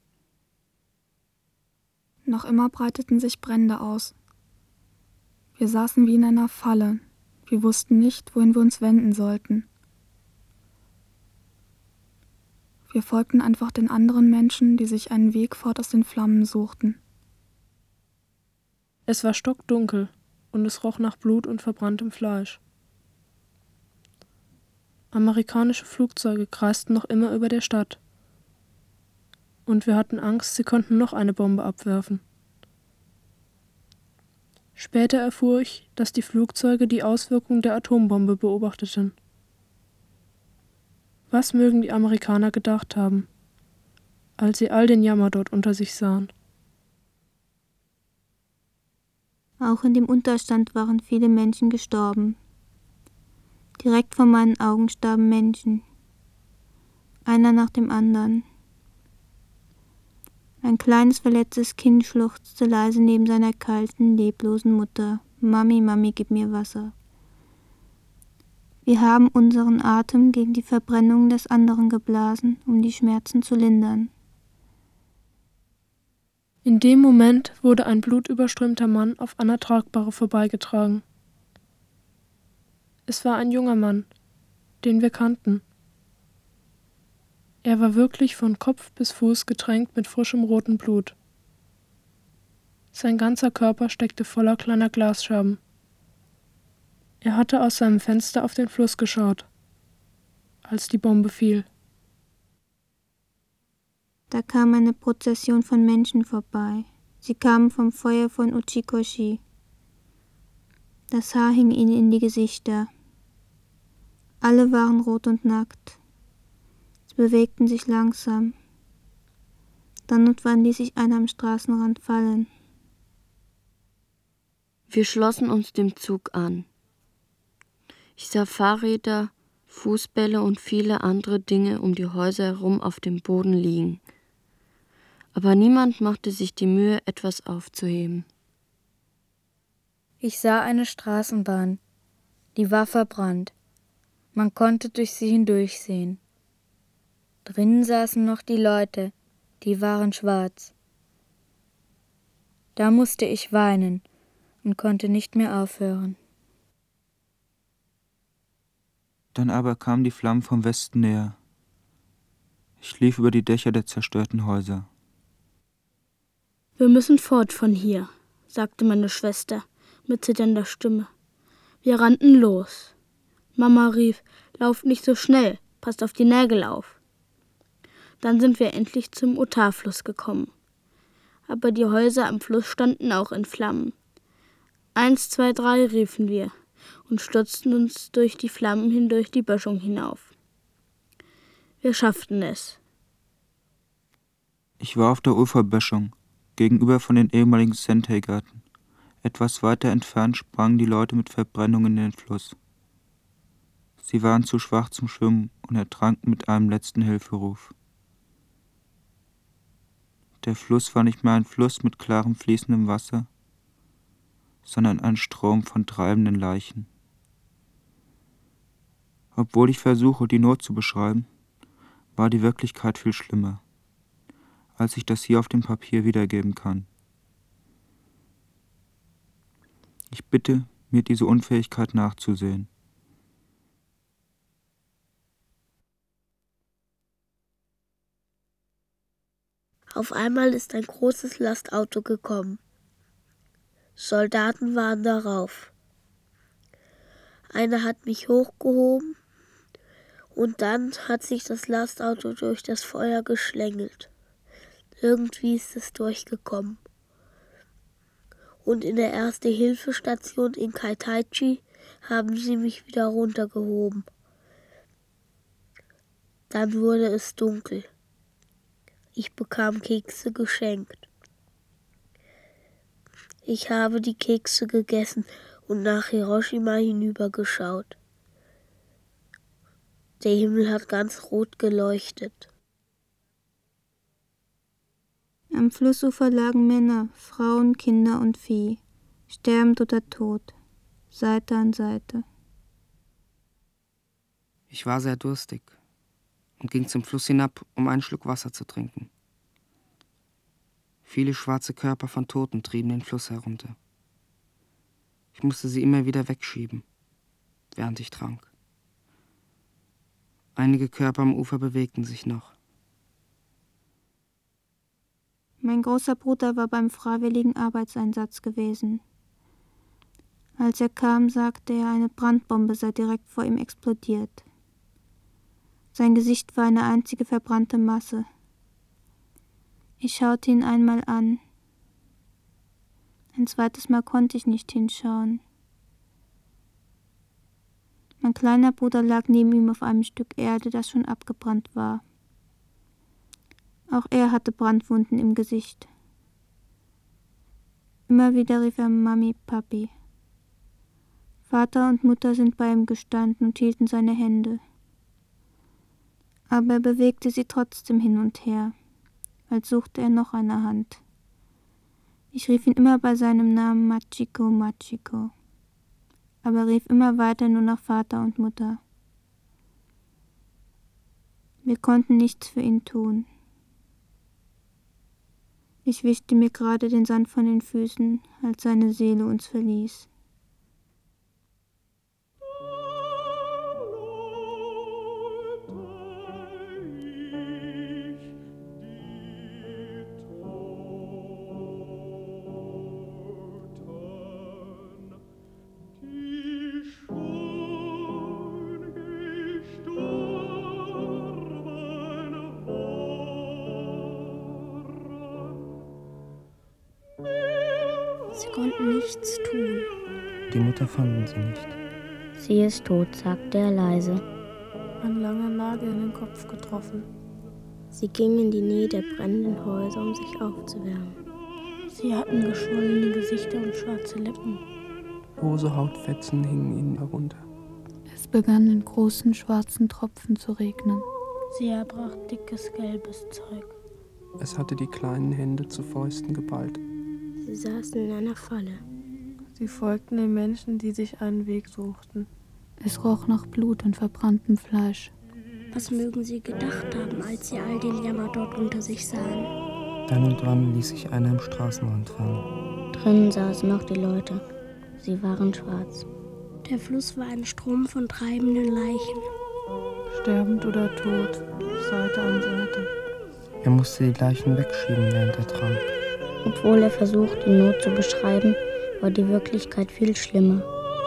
Noch immer breiteten sich Brände aus. Wir saßen wie in einer Falle. Wir wussten nicht, wohin wir uns wenden sollten. Wir folgten einfach den anderen Menschen, die sich einen Weg fort aus den Flammen suchten. Es war stockdunkel und es roch nach Blut und verbranntem Fleisch. Amerikanische Flugzeuge kreisten noch immer über der Stadt. Und wir hatten Angst, sie könnten noch eine Bombe abwerfen. Später erfuhr ich, dass die Flugzeuge die Auswirkungen der Atombombe beobachteten. Was mögen die Amerikaner gedacht haben, als sie all den Jammer dort unter sich sahen? Auch in dem Unterstand waren viele Menschen gestorben. Direkt vor meinen Augen starben Menschen. Einer nach dem anderen. Ein kleines verletztes Kind schluchzte leise neben seiner kalten, leblosen Mutter. Mami, Mami, gib mir Wasser. Wir haben unseren Atem gegen die Verbrennung des anderen geblasen, um die Schmerzen zu lindern. In dem Moment wurde ein blutüberströmter Mann auf Anna Tragbare vorbeigetragen. Es war ein junger Mann, den wir kannten. Er war wirklich von Kopf bis Fuß getränkt mit frischem rotem Blut. Sein ganzer Körper steckte voller kleiner Glasscherben. Er hatte aus seinem Fenster auf den Fluss geschaut, als die Bombe fiel. Da kam eine Prozession von Menschen vorbei. Sie kamen vom Feuer von Uchikoshi. Das Haar hing ihnen in die Gesichter. Alle waren rot und nackt. Sie bewegten sich langsam. Dann und wann ließ sich einer am Straßenrand fallen. Wir schlossen uns dem Zug an. Ich sah Fahrräder, Fußbälle und viele andere Dinge um die Häuser herum auf dem Boden liegen. Aber niemand machte sich die Mühe, etwas aufzuheben. Ich sah eine Straßenbahn. Die war verbrannt. Man konnte durch sie hindurchsehen. Drinnen saßen noch die Leute, die waren schwarz. Da musste ich weinen und konnte nicht mehr aufhören. Dann aber kamen die Flammen vom Westen näher. Ich lief über die Dächer der zerstörten Häuser. Wir müssen fort von hier, sagte meine Schwester mit zitternder Stimme. Wir rannten los. Mama rief, lauft nicht so schnell, passt auf die Nägel auf. Dann sind wir endlich zum Otar-Fluss gekommen. Aber die Häuser am Fluss standen auch in Flammen. 1, 2, 3 riefen wir und stürzten uns durch die Flammen hindurch die Böschung hinauf. Wir schafften es. Ich war auf der Uferböschung, gegenüber von den ehemaligen Sentai-Gärten. Etwas weiter entfernt sprangen die Leute mit Verbrennungen in den Fluss. Sie waren zu schwach zum Schwimmen und ertranken mit einem letzten Hilferuf. Der Fluss war nicht mehr ein Fluss mit klarem fließendem Wasser, sondern ein Strom von treibenden Leichen. Obwohl ich versuche, die Not zu beschreiben, war die Wirklichkeit viel schlimmer, als ich das hier auf dem Papier wiedergeben kann. Ich bitte, mir diese Unfähigkeit nachzusehen. Auf einmal ist ein großes Lastauto gekommen. Soldaten waren darauf. Einer hat mich hochgehoben und dann hat sich das Lastauto durch das Feuer geschlängelt. Irgendwie ist es durchgekommen. Und in der Erste-Hilfe-Station in Kaitaichi haben sie mich wieder runtergehoben. Dann wurde es dunkel. Ich bekam Kekse geschenkt. Ich habe die Kekse gegessen und nach Hiroshima hinübergeschaut. Der Himmel hat ganz rot geleuchtet. Am Flussufer lagen Männer, Frauen, Kinder und Vieh, sterbend oder tot, Seite an Seite. Ich war sehr durstig und ging zum Fluss hinab, um einen Schluck Wasser zu trinken. Viele schwarze Körper von Toten trieben den Fluss herunter. Ich musste sie immer wieder wegschieben, während ich trank. Einige Körper am Ufer bewegten sich noch. Mein großer Bruder war beim freiwilligen Arbeitseinsatz gewesen. Als er kam, sagte er, eine Brandbombe sei direkt vor ihm explodiert. Sein Gesicht war eine einzige verbrannte Masse. Ich schaute ihn einmal an. Ein zweites Mal konnte ich nicht hinschauen. Mein kleiner Bruder lag neben ihm auf einem Stück Erde, das schon abgebrannt war. Auch er hatte Brandwunden im Gesicht. Immer wieder rief er Mami, Papi. Vater und Mutter sind bei ihm gestanden und hielten seine Hände. Aber er bewegte sie trotzdem hin und her, als suchte er noch eine Hand. Ich rief ihn immer bei seinem Namen Machiko, Machiko, aber rief immer weiter nur nach Vater und Mutter. Wir konnten nichts für ihn tun. Ich wischte mir gerade den Sand von den Füßen, als seine Seele uns verließ. Sie konnten nichts tun. Die Mutter fanden sie nicht. Sie ist tot, sagte er leise. Ein langer Nagel in den Kopf getroffen. Sie ging in die Nähe der brennenden Häuser, um sich aufzuwärmen. Sie hatten geschwollene Gesichter und schwarze Lippen. Lose Hautfetzen hingen ihnen herunter. Es begann in großen schwarzen Tropfen zu regnen. Sie erbrach dickes gelbes Zeug. Es hatte die kleinen Hände zu Fäusten geballt. Sie saßen in einer Falle. Sie folgten den Menschen, die sich einen Weg suchten. Es roch nach Blut und verbranntem Fleisch. Was mögen sie gedacht haben, als sie all den Jammer dort unter sich sahen? Dann und wann ließ sich einer am Straßenrand fangen. Drinnen saßen noch die Leute. Sie waren schwarz. Der Fluss war ein Strom von treibenden Leichen. Sterbend oder tot, Seite an Seite. Er musste die Leichen wegschieben, während er trank. Obwohl er versucht, die Not zu beschreiben, war die Wirklichkeit viel schlimmer.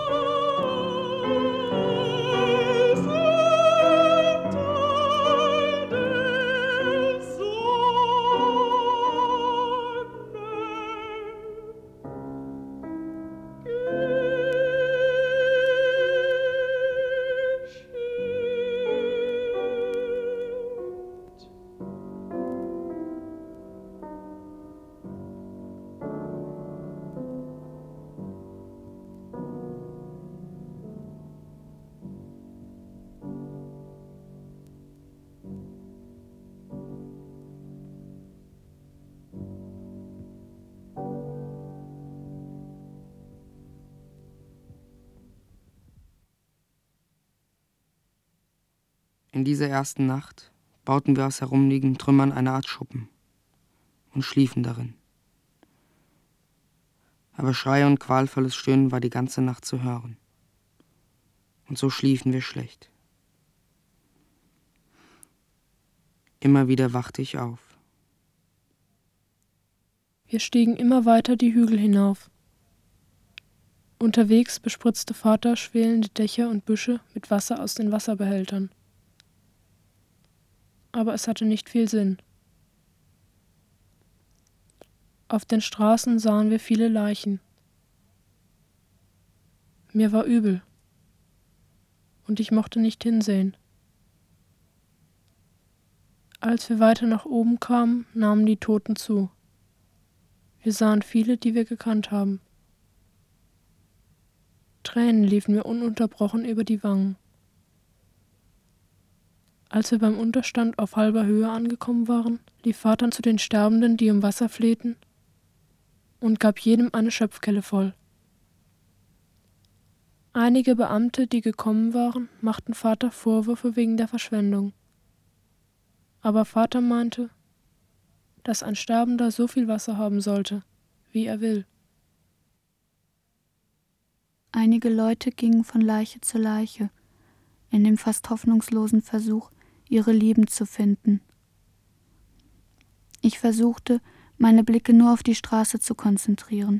In dieser ersten Nacht bauten wir aus herumliegenden Trümmern eine Art Schuppen und schliefen darin. Aber Schreie und qualvolles Stöhnen war die ganze Nacht zu hören. Und so schliefen wir schlecht. Immer wieder wachte ich auf. Wir stiegen immer weiter die Hügel hinauf. Unterwegs bespritzte Vater schwelende Dächer und Büsche mit Wasser aus den Wasserbehältern. Aber es hatte nicht viel Sinn. Auf den Straßen sahen wir viele Leichen. Mir war übel. Und ich mochte nicht hinsehen. Als wir weiter nach oben kamen, nahmen die Toten zu. Wir sahen viele, die wir gekannt haben. Tränen liefen mir ununterbrochen über die Wangen. Als wir beim Unterstand auf halber Höhe angekommen waren, lief Vater zu den Sterbenden, die um Wasser flehten, und gab jedem eine Schöpfkelle voll. Einige Beamte, die gekommen waren, machten Vater Vorwürfe wegen der Verschwendung. Aber Vater meinte, dass ein Sterbender so viel Wasser haben sollte, wie er will. Einige Leute gingen von Leiche zu Leiche, in dem fast hoffnungslosen Versuch, ihre Lieben zu finden. Ich versuchte, meine Blicke nur auf die Straße zu konzentrieren.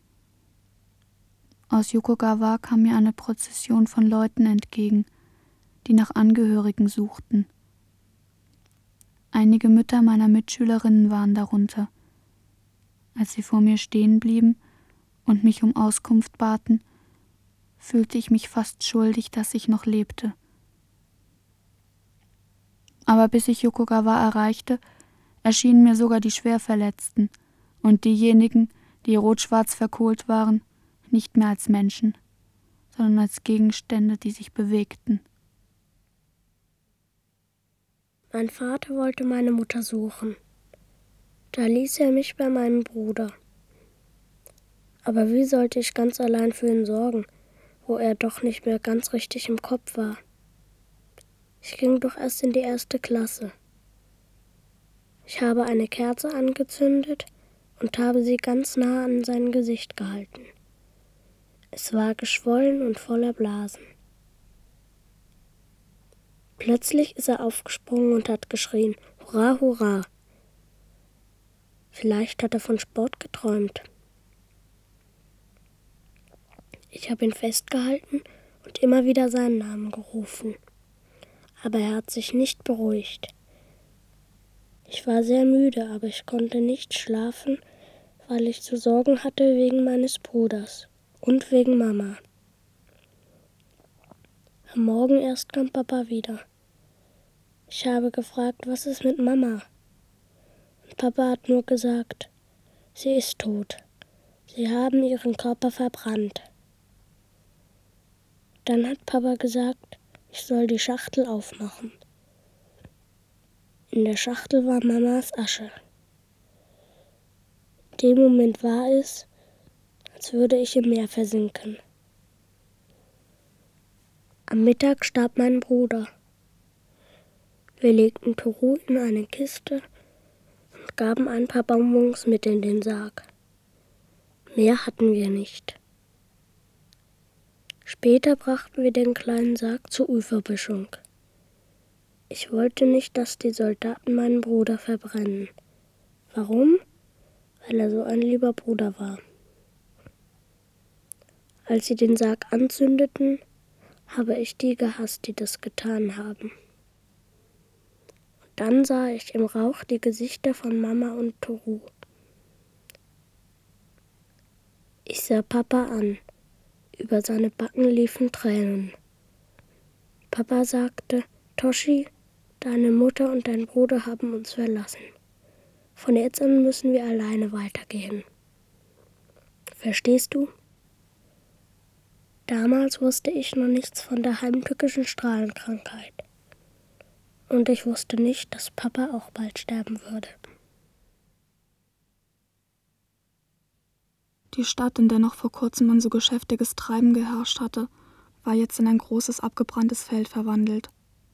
Aus Yokogawa kam mir eine Prozession von Leuten entgegen, die nach Angehörigen suchten. Einige Mütter meiner Mitschülerinnen waren darunter. Als sie vor mir stehen blieben und mich um Auskunft baten, fühlte ich mich fast schuldig, dass ich noch lebte. Aber bis ich Yokogawa erreichte, erschienen mir sogar die Schwerverletzten und diejenigen, die rot-schwarz verkohlt waren, nicht mehr als Menschen, sondern als Gegenstände, die sich bewegten. Mein Vater wollte meine Mutter suchen. Da ließ er mich bei meinem Bruder. Aber wie sollte ich ganz allein für ihn sorgen, wo er doch nicht mehr ganz richtig im Kopf war? Ich ging doch erst in die 1. Klasse. Ich habe eine Kerze angezündet und habe sie ganz nah an sein Gesicht gehalten. Es war geschwollen und voller Blasen. Plötzlich ist er aufgesprungen und hat geschrien, Hurra, hurra! Vielleicht hat er von Sport geträumt. Ich habe ihn festgehalten und immer wieder seinen Namen gerufen. Aber er hat sich nicht beruhigt. Ich war sehr müde, aber ich konnte nicht schlafen, weil ich zu sorgen hatte wegen meines Bruders und wegen Mama. Am Morgen erst kam Papa wieder. Ich habe gefragt, was ist mit Mama? Und Papa hat nur gesagt, sie ist tot. Sie haben ihren Körper verbrannt. Dann hat Papa gesagt, ich soll die Schachtel aufmachen. In der Schachtel war Mamas Asche. In dem Moment war es, als würde ich im Meer versinken. Am Mittag starb mein Bruder. Wir legten Toru in eine Kiste und gaben ein paar Bonbons mit in den Sarg. Mehr hatten wir nicht. Später brachten wir den kleinen Sarg zur Uferböschung. Ich wollte nicht, dass die Soldaten meinen Bruder verbrennen. Warum? Weil er so ein lieber Bruder war. Als sie den Sarg anzündeten, habe ich die gehasst, die das getan haben. Und dann sah ich im Rauch die Gesichter von Mama und Toru. Ich sah Papa an. Über seine Backen liefen Tränen. Papa sagte, Toshi, deine Mutter und dein Bruder haben uns verlassen. Von jetzt an müssen wir alleine weitergehen. Verstehst du? Damals wusste ich noch nichts von der heimtückischen Strahlenkrankheit. Und ich wusste nicht, dass Papa auch bald sterben würde. Die Stadt, in der noch vor kurzem ein so geschäftiges Treiben geherrscht hatte, war jetzt in ein großes abgebranntes Feld verwandelt.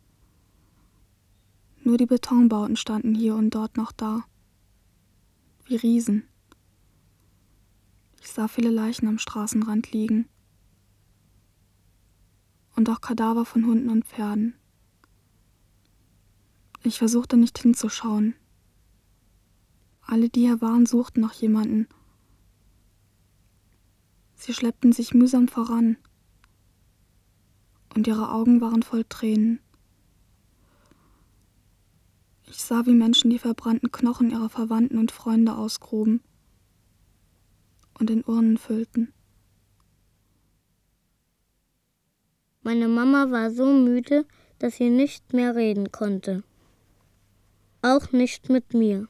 Nur die Betonbauten standen hier und dort noch da. Wie Riesen. Ich sah viele Leichen am Straßenrand liegen. Und auch Kadaver von Hunden und Pferden. Ich versuchte nicht hinzuschauen. Alle, die hier waren, suchten nach jemanden. Sie schleppten sich mühsam voran. Und ihre Augen waren voll Tränen. Ich sah, wie Menschen die verbrannten Knochen ihrer Verwandten und Freunde ausgruben und in Urnen füllten. Meine Mama war so müde, dass sie nicht mehr reden konnte. auch nicht mit mir.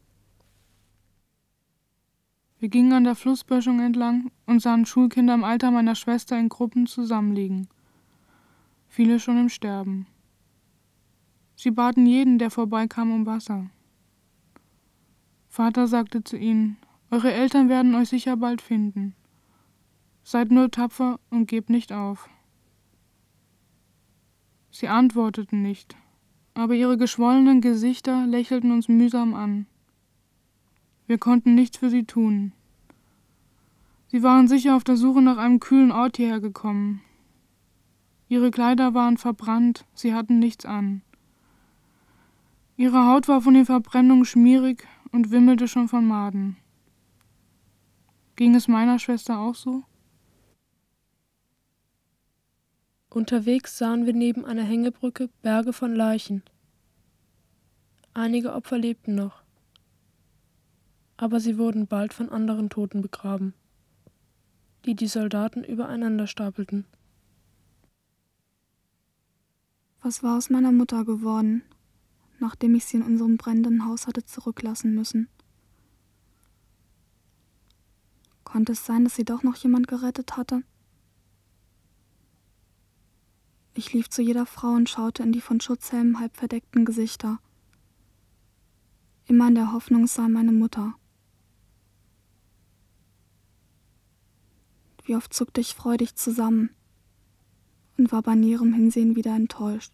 Wir gingen an der Flussböschung entlang und sahen Schulkinder im Alter meiner Schwester in Gruppen zusammenliegen. Viele schon im Sterben. Sie baten jeden, der vorbeikam, um Wasser. Vater sagte zu ihnen: Eure Eltern werden euch sicher bald finden. Seid nur tapfer und gebt nicht auf. Sie antworteten nicht, aber ihre geschwollenen Gesichter lächelten uns mühsam an. Wir konnten nichts für sie tun. Sie waren sicher auf der Suche nach einem kühlen Ort hierher gekommen. Ihre Kleider waren verbrannt, sie hatten nichts an. Ihre Haut war von den Verbrennungen schmierig und wimmelte schon von Maden. Ging es meiner Schwester auch so? Unterwegs sahen wir neben einer Hängebrücke Berge von Leichen. Einige Opfer lebten noch, aber sie wurden bald von anderen Toten begraben, die die Soldaten übereinander stapelten. Was war aus meiner Mutter geworden, nachdem ich sie in unserem brennenden Haus hatte zurücklassen müssen? Konnte es sein, dass sie doch noch jemand gerettet hatte? Ich lief zu jeder Frau und schaute in die von Schutzhelmen halb verdeckten Gesichter. Immer in der Hoffnung, es sei meine Mutter. Wie oft zuckte ich freudig zusammen und war bei näherem Hinsehen wieder enttäuscht.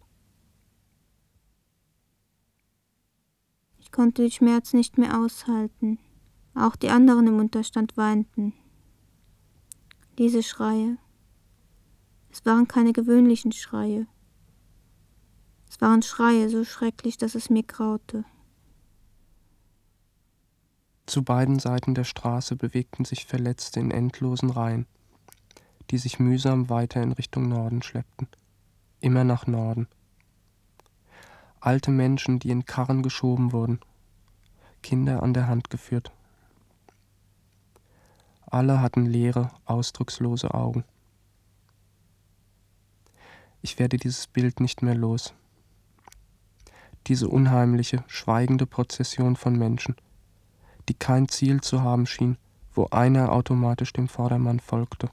Ich konnte den Schmerz nicht mehr aushalten. Auch die anderen im Unterstand weinten. Diese Schreie. Es waren keine gewöhnlichen Schreie. Es waren Schreie so schrecklich, dass es mir graute. Zu beiden Seiten der Straße bewegten sich Verletzte in endlosen Reihen, die sich mühsam weiter in Richtung Norden schleppten. Immer nach Norden. Alte Menschen, die in Karren geschoben wurden. Kinder an der Hand geführt. Alle hatten leere, ausdruckslose Augen. Ich werde dieses Bild nicht mehr los. Diese unheimliche, schweigende Prozession von Menschen, die kein Ziel zu haben schien, wo einer automatisch dem Vordermann folgte.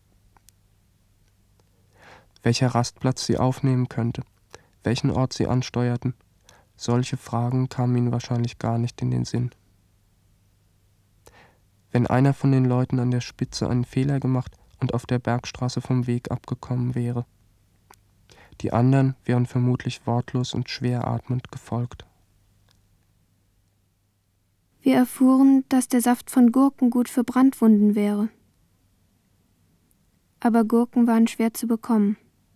Welcher Rastplatz sie aufnehmen könnte, welchen Ort sie ansteuerten, solche Fragen kamen ihnen wahrscheinlich gar nicht in den Sinn. Wenn einer von den Leuten an der Spitze einen Fehler gemacht und auf der Bergstraße vom Weg abgekommen wäre. Die anderen wären vermutlich wortlos und schwer atmend gefolgt. Wir erfuhren, dass der Saft von Gurken gut für Brandwunden wäre. Aber Gurken waren schwer zu bekommen.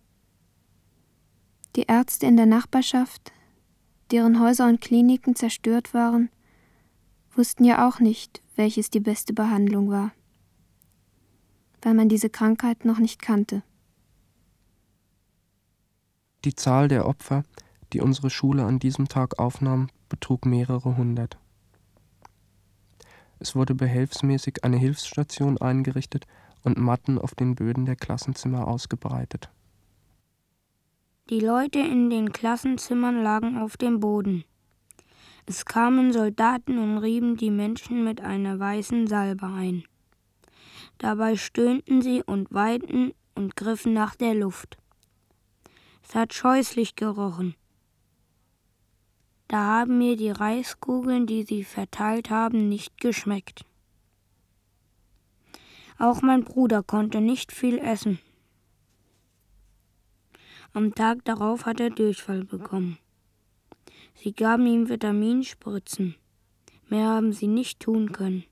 Die Ärzte in der Nachbarschaft, deren Häuser und Kliniken zerstört waren, wussten ja auch nicht, welches die beste Behandlung war, weil man diese Krankheit noch nicht kannte. Die Zahl der Opfer, die unsere Schule an diesem Tag aufnahm, betrug mehrere hundert. Es wurde behelfsmäßig eine Hilfsstation eingerichtet und Matten auf den Böden der Klassenzimmer ausgebreitet. Die Leute in den Klassenzimmern lagen auf dem Boden. Es kamen Soldaten und rieben die Menschen mit einer weißen Salbe ein. Dabei stöhnten sie und weinten und griffen nach der Luft. Es hat scheußlich gerochen. Da haben mir die Reiskugeln, die sie verteilt haben, nicht geschmeckt. Auch mein Bruder konnte nicht viel essen. Am Tag darauf hat er Durchfall bekommen. Sie gaben ihm Vitaminspritzen. Mehr haben sie nicht tun können.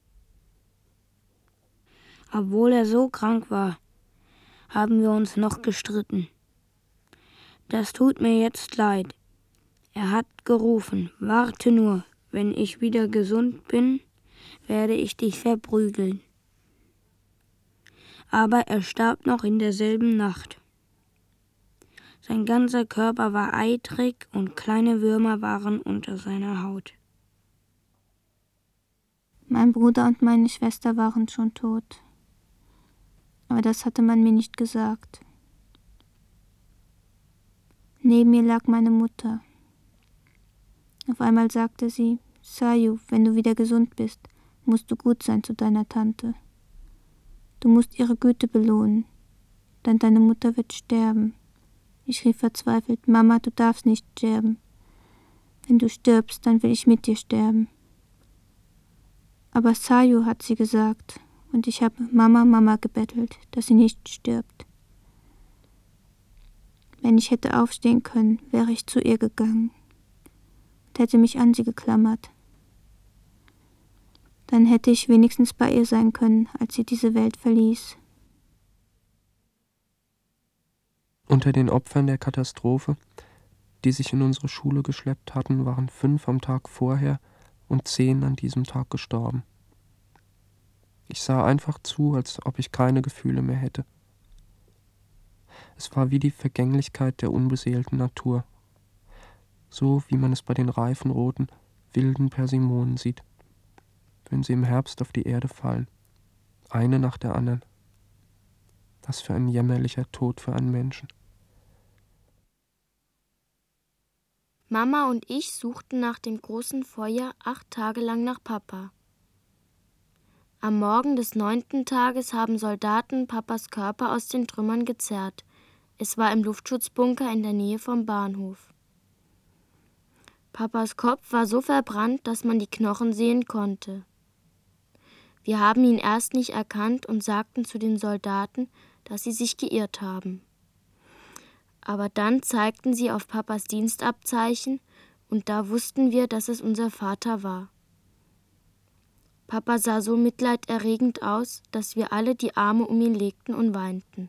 Obwohl er so krank war, haben wir uns noch gestritten. Das tut mir jetzt leid. Er hat gerufen, warte nur, wenn ich wieder gesund bin, werde ich dich verprügeln. Aber er starb noch in derselben Nacht. Sein ganzer Körper war eitrig und kleine Würmer waren unter seiner Haut. Mein Bruder und meine Schwester waren schon tot. Aber das hatte man mir nicht gesagt. Neben mir lag meine Mutter. Auf einmal sagte sie: Sayu, wenn du wieder gesund bist, musst du gut sein zu deiner Tante. Du musst ihre Güte belohnen, denn deine Mutter wird sterben. Ich rief verzweifelt: Mama, du darfst nicht sterben. Wenn du stirbst, dann will ich mit dir sterben. Aber Sayu, hat sie gesagt, und ich habe Mama gebettelt, dass sie nicht stirbt. Wenn ich hätte aufstehen können, wäre ich zu ihr gegangen und hätte mich an sie geklammert. Dann hätte ich wenigstens bei ihr sein können, als sie diese Welt verließ. Unter den Opfern der Katastrophe, die sich in unsere Schule geschleppt hatten, waren 5 am Tag vorher und 10 an diesem Tag gestorben. Ich sah einfach zu, als ob ich keine Gefühle mehr hätte. Es war wie die Vergänglichkeit der unbeseelten Natur, so wie man es bei den reifen, roten, wilden Persimonen sieht, wenn sie im Herbst auf die Erde fallen, eine nach der anderen. Was für ein jämmerlicher Tod für einen Menschen. Mama und ich suchten nach dem großen Feuer 8 Tage lang nach Papa. Am Morgen des 9. Tages haben Soldaten Papas Körper aus den Trümmern gezerrt. Es war im Luftschutzbunker in der Nähe vom Bahnhof. Papas Kopf war so verbrannt, dass man die Knochen sehen konnte. Wir haben ihn erst nicht erkannt und sagten zu den Soldaten, dass sie sich geirrt haben. Aber dann zeigten sie auf Papas Dienstabzeichen und da wussten wir, dass es unser Vater war. Papa sah so mitleiderregend aus, dass wir alle die Arme um ihn legten und weinten.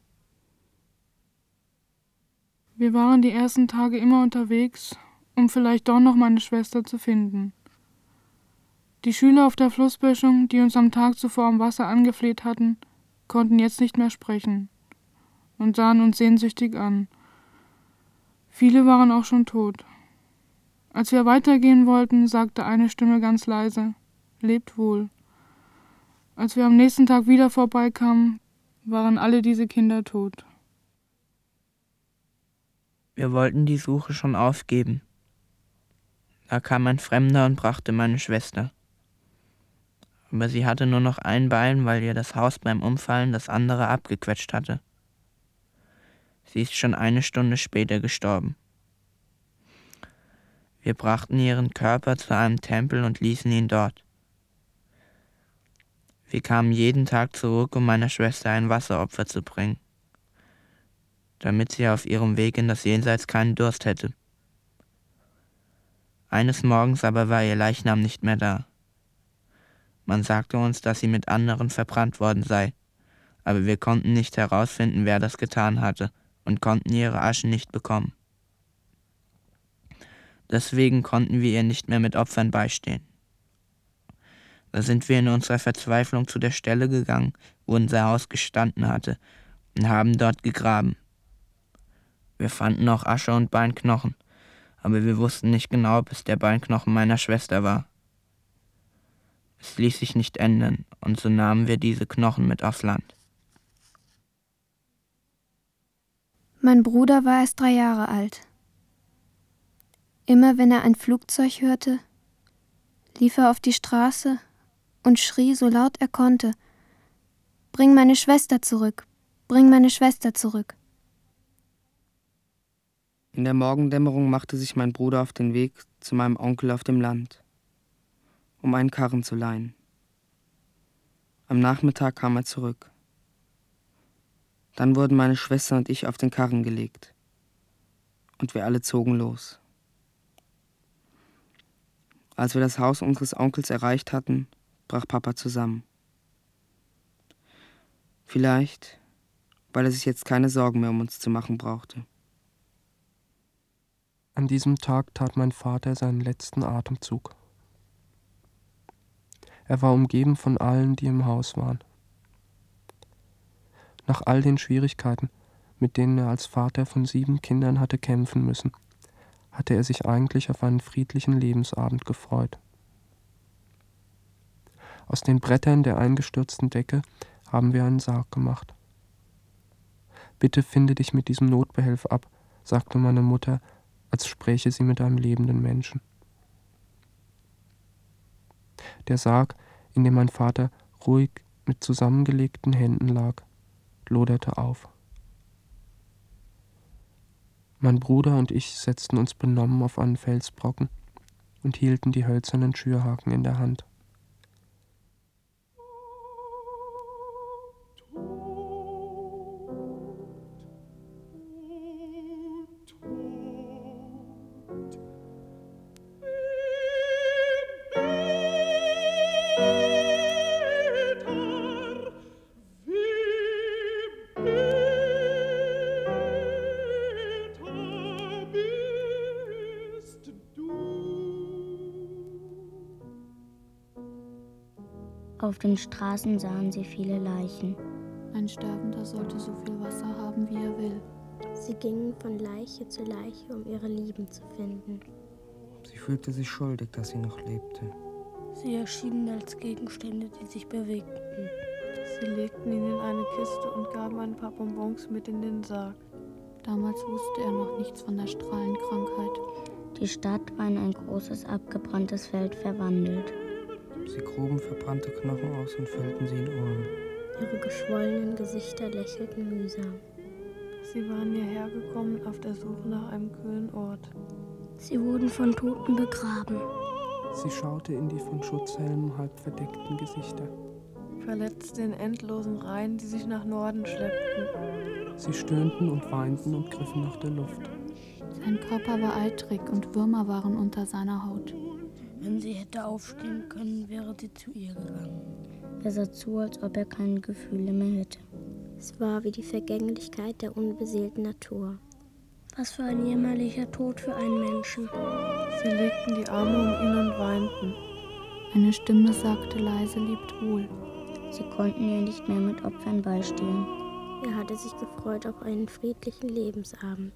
Wir waren die ersten Tage immer unterwegs, um vielleicht doch noch meine Schwester zu finden. Die Schüler auf der Flussböschung, die uns am Tag zuvor am Wasser angefleht hatten, konnten jetzt nicht mehr sprechen und sahen uns sehnsüchtig an. Viele waren auch schon tot. Als wir weitergehen wollten, sagte eine Stimme ganz leise: Lebt wohl. Als wir am nächsten Tag wieder vorbeikamen, waren alle diese Kinder tot. Wir wollten die Suche schon aufgeben. Da kam ein Fremder und brachte meine Schwester. Aber sie hatte nur noch ein Bein, weil ihr das Haus beim Umfallen das andere abgequetscht hatte. Sie ist schon 1 Stunde später gestorben. Wir brachten ihren Körper zu einem Tempel und ließen ihn dort. Wir kamen jeden Tag zurück, um meiner Schwester ein Wasseropfer zu bringen, damit sie auf ihrem Weg in das Jenseits keinen Durst hätte. Eines Morgens aber war ihr Leichnam nicht mehr da. Man sagte uns, dass sie mit anderen verbrannt worden sei, aber wir konnten nicht herausfinden, wer das getan hatte und konnten ihre Asche nicht bekommen. Deswegen konnten wir ihr nicht mehr mit Opfern beistehen. Da sind wir in unserer Verzweiflung zu der Stelle gegangen, wo unser Haus gestanden hatte, und haben dort gegraben. Wir fanden auch Asche und Beinknochen, aber wir wussten nicht genau, ob es der Beinknochen meiner Schwester war. Es ließ sich nicht ändern, und so nahmen wir diese Knochen mit aufs Land. Mein Bruder war erst 3 Jahre alt. Immer wenn er ein Flugzeug hörte, lief er auf die Straße und schrie so laut er konnte: Bring meine Schwester zurück, bring meine Schwester zurück. In der Morgendämmerung machte sich mein Bruder auf den Weg zu meinem Onkel auf dem Land, um einen Karren zu leihen. Am Nachmittag kam er zurück. Dann wurden meine Schwester und ich auf den Karren gelegt. Und wir alle zogen los. Als wir das Haus unseres Onkels erreicht hatten, brach Papa zusammen. Vielleicht, weil er sich jetzt keine Sorgen mehr um uns zu machen brauchte. An diesem Tag tat mein Vater seinen letzten Atemzug. Er war umgeben von allen, die im Haus waren. Nach all den Schwierigkeiten, mit denen er als Vater von 7 Kindern hatte kämpfen müssen, hatte er sich eigentlich auf einen friedlichen Lebensabend gefreut. Aus den Brettern der eingestürzten Decke haben wir einen Sarg gemacht. »Bitte finde dich mit diesem Notbehelf ab«, sagte meine Mutter, als spräche sie mit einem lebenden Menschen. Der Sarg, in dem mein Vater ruhig mit zusammengelegten Händen lag, loderte auf. Mein Bruder und ich setzten uns benommen auf einen Felsbrocken und hielten die hölzernen Schürhaken in der Hand. Auf den Straßen sahen sie viele Leichen. Ein Sterbender sollte so viel Wasser haben, wie er will. Sie gingen von Leiche zu Leiche, um ihre Lieben zu finden. Sie fühlte sich schuldig, dass sie noch lebte. Sie erschienen als Gegenstände, die sich bewegten. Sie legten ihn in eine Kiste und gaben ein paar Bonbons mit in den Sarg. Damals wusste er noch nichts von der Strahlenkrankheit. Die Stadt war in ein großes, abgebranntes Feld verwandelt. Sie gruben verbrannte Knochen aus und füllten sie in Urnen. Ihre geschwollenen Gesichter lächelten mühsam. Sie waren hierher gekommen auf der Suche nach einem kühlen Ort. Sie wurden von Toten begraben. Sie schaute in die von Schutzhelmen halb verdeckten Gesichter. Verletzt in endlosen Reihen, die sich nach Norden schleppten. Sie stöhnten und weinten und griffen nach der Luft. Sein Körper war eitrig und Würmer waren unter seiner Haut. Wenn sie hätte aufstehen können, wäre sie zu ihr gegangen. Er sah zu, als ob er keine Gefühle mehr hätte. Es war wie die Vergänglichkeit der unbeseelten Natur. Was für ein jämmerlicher Tod für einen Menschen. Sie legten die Arme um ihn und weinten. Eine Stimme sagte leise, lebt wohl. Sie konnten ihr nicht mehr mit Opfern beistehen. Er hatte sich gefreut auf einen friedlichen Lebensabend.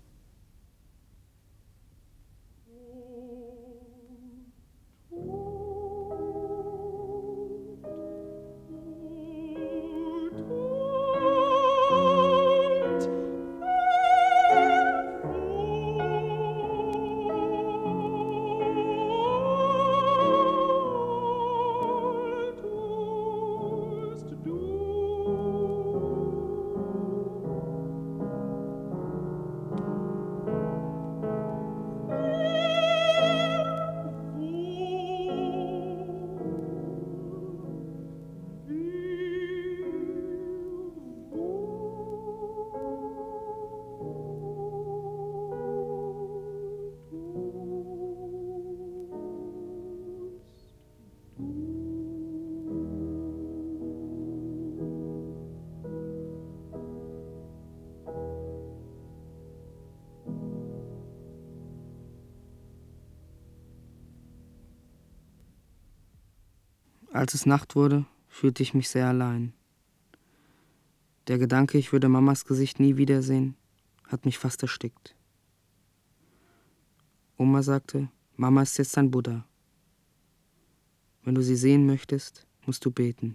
Als es Nacht wurde, fühlte ich mich sehr allein. Der Gedanke, ich würde Mamas Gesicht nie wiedersehen, hat mich fast erstickt. Oma sagte, Mama ist jetzt ein Buddha. Wenn du sie sehen möchtest, musst du beten.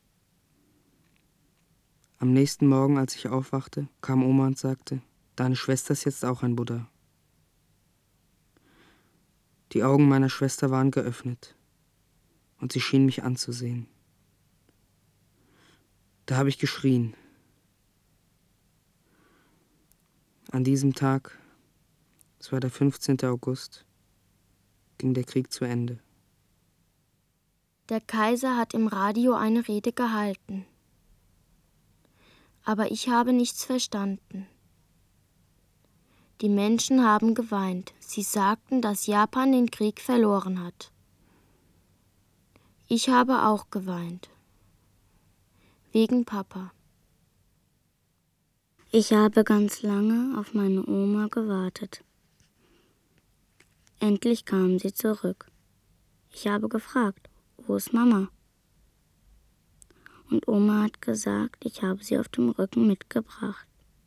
Am nächsten Morgen, als ich aufwachte, kam Oma und sagte, deine Schwester ist jetzt auch ein Buddha. Die Augen meiner Schwester waren geöffnet und sie schien mich anzusehen. Da habe ich geschrien. An diesem Tag, es war der 15. August, ging der Krieg zu Ende. Der Kaiser hat im Radio eine Rede gehalten. Aber ich habe nichts verstanden. Die Menschen haben geweint. Sie sagten, dass Japan den Krieg verloren hat. Ich habe auch geweint. Wegen Papa. Ich habe ganz lange auf meine Oma gewartet. Endlich kam sie zurück. Ich habe gefragt, wo ist Mama? Und Oma hat gesagt, ich habe sie auf dem Rücken mitgebracht.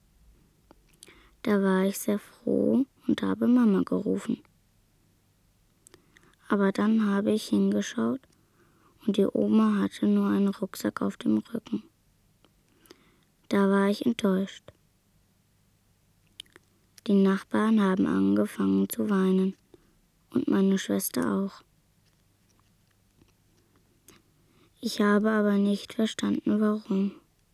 Da war ich sehr froh und habe Mama gerufen. Aber dann habe ich hingeschaut und die Oma hatte nur einen Rucksack auf dem Rücken. Da war ich enttäuscht. Die Nachbarn haben angefangen zu weinen und meine Schwester auch. Ich habe aber nicht verstanden, warum.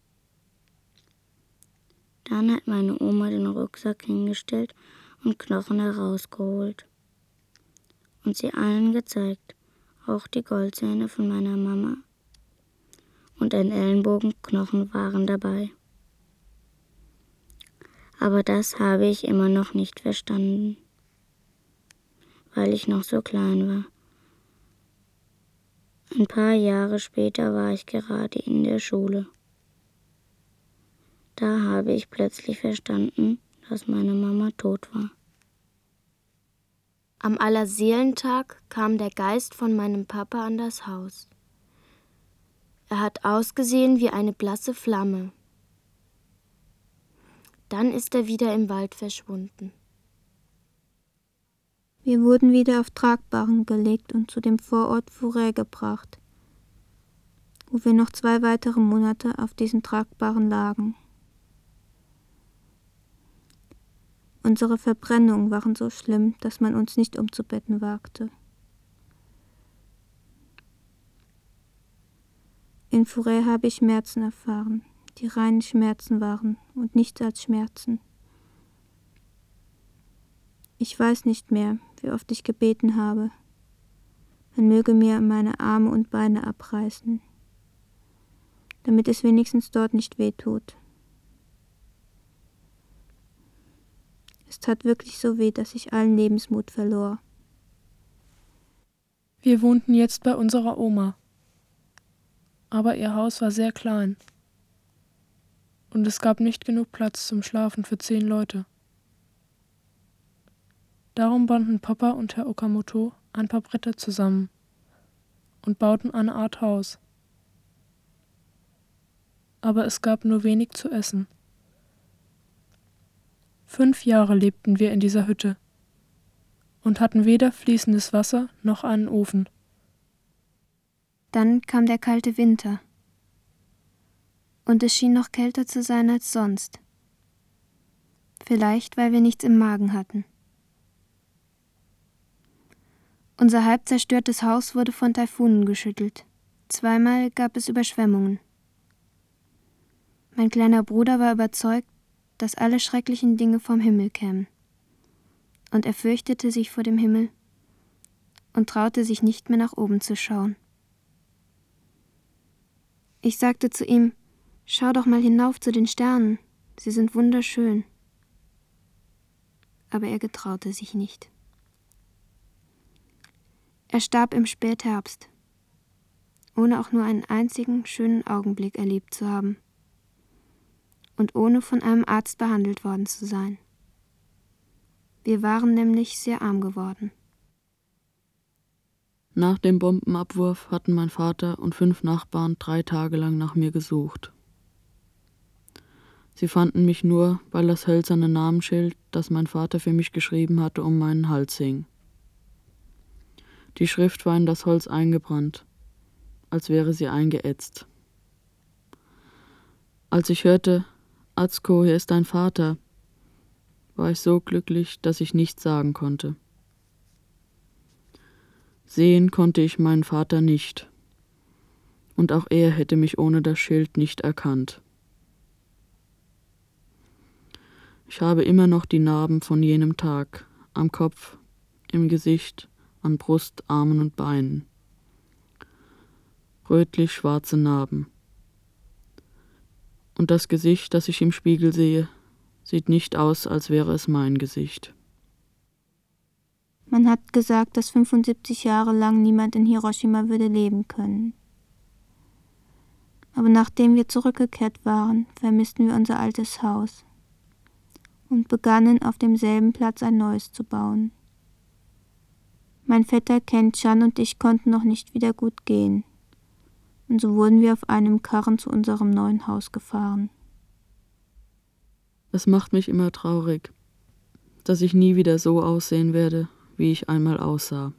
Dann hat meine Oma den Rucksack hingestellt und Knochen herausgeholt und sie allen gezeigt, auch die Goldzähne von meiner Mama. Und ein Ellenbogenknochen waren dabei. Aber das habe ich immer noch nicht verstanden, weil ich noch so klein war. Ein paar Jahre später war ich gerade in der Schule. Da habe ich plötzlich verstanden, dass meine Mama tot war. Am Allerseelentag kam der Geist von meinem Papa an das Haus. Er hat ausgesehen wie eine blasse Flamme. Dann ist er wieder im Wald verschwunden. Wir wurden wieder auf Tragbarren gelegt und zu dem Vorort Fouray gebracht, wo wir noch 2 weitere Monate auf diesen Tragbarren lagen. Unsere Verbrennungen waren so schlimm, dass man uns nicht umzubetten wagte. In Fouray habe ich Schmerzen erfahren, die reine Schmerzen waren und nichts als Schmerzen. Ich weiß nicht mehr, wie oft ich gebeten habe. Man möge mir meine Arme und Beine abreißen, damit es wenigstens dort nicht wehtut. Es tat wirklich so weh, dass ich allen Lebensmut verlor. Wir wohnten jetzt bei unserer Oma. Aber ihr Haus war sehr klein. Und es gab nicht genug Platz zum Schlafen für 10 Leute. Darum banden Papa und Herr Okamoto ein paar Bretter zusammen und bauten eine Art Haus. Aber es gab nur wenig zu essen. 5 Jahre lebten wir in dieser Hütte und hatten weder fließendes Wasser noch einen Ofen. Dann kam der kalte Winter. Und es schien noch kälter zu sein als sonst. Vielleicht, weil wir nichts im Magen hatten. Unser halb zerstörtes Haus wurde von Taifunen geschüttelt. 2-mal gab es Überschwemmungen. Mein kleiner Bruder war überzeugt, dass alle schrecklichen Dinge vom Himmel kämen. Und er fürchtete sich vor dem Himmel und traute sich nicht mehr nach oben zu schauen. Ich sagte zu ihm: Schau doch mal hinauf zu den Sternen, sie sind wunderschön. Aber er getraute sich nicht. Er starb im Spätherbst, ohne auch nur einen einzigen schönen Augenblick erlebt zu haben und ohne von einem Arzt behandelt worden zu sein. Wir waren nämlich sehr arm geworden. Nach dem Bombenabwurf hatten mein Vater und 5 Nachbarn 3 Tage lang nach mir gesucht. Sie fanden mich nur, weil das hölzerne Namensschild, das mein Vater für mich geschrieben hatte, um meinen Hals hing. Die Schrift war in das Holz eingebrannt, als wäre sie eingeätzt. Als ich hörte: Atsuko, hier ist dein Vater, war ich so glücklich, dass ich nichts sagen konnte. Sehen konnte ich meinen Vater nicht, und auch er hätte mich ohne das Schild nicht erkannt. Ich habe immer noch die Narben von jenem Tag, am Kopf, im Gesicht, an Brust, Armen und Beinen. Rötlich-schwarze Narben. Und das Gesicht, das ich im Spiegel sehe, sieht nicht aus, als wäre es mein Gesicht. Man hat gesagt, dass 75 Jahre lang niemand in Hiroshima würde leben können. Aber nachdem wir zurückgekehrt waren, vermissten wir unser altes Haus und begannen auf demselben Platz ein neues zu bauen. Mein Vetter Ken-chan und ich konnten noch nicht wieder gut gehen, und so wurden wir auf einem Karren zu unserem neuen Haus gefahren. Es macht mich immer traurig, dass ich nie wieder so aussehen werde, wie ich einmal aussah.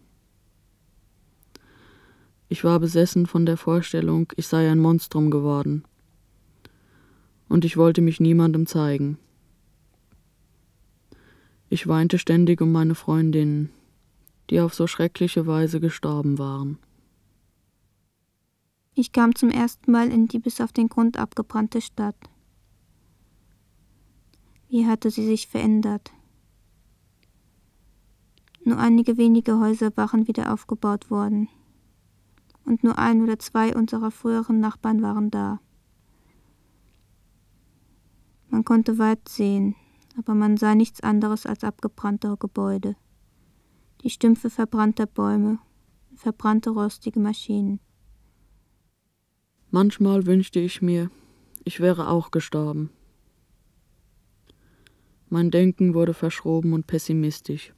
Ich war besessen von der Vorstellung, ich sei ein Monstrum geworden, und ich wollte mich niemandem zeigen. Ich weinte ständig um meine Freundinnen, die auf so schreckliche Weise gestorben waren. Ich kam zum ersten Mal in die bis auf den Grund abgebrannte Stadt. Wie hatte sie sich verändert? Nur einige wenige Häuser waren wieder aufgebaut worden. Und nur 1 oder 2 unserer früheren Nachbarn waren da. Man konnte weit sehen, aber man sah nichts anderes als abgebrannte Gebäude, die Stümpfe verbrannter Bäume, verbrannte rostige Maschinen. Manchmal wünschte ich mir, ich wäre auch gestorben. Mein Denken wurde verschroben und pessimistisch.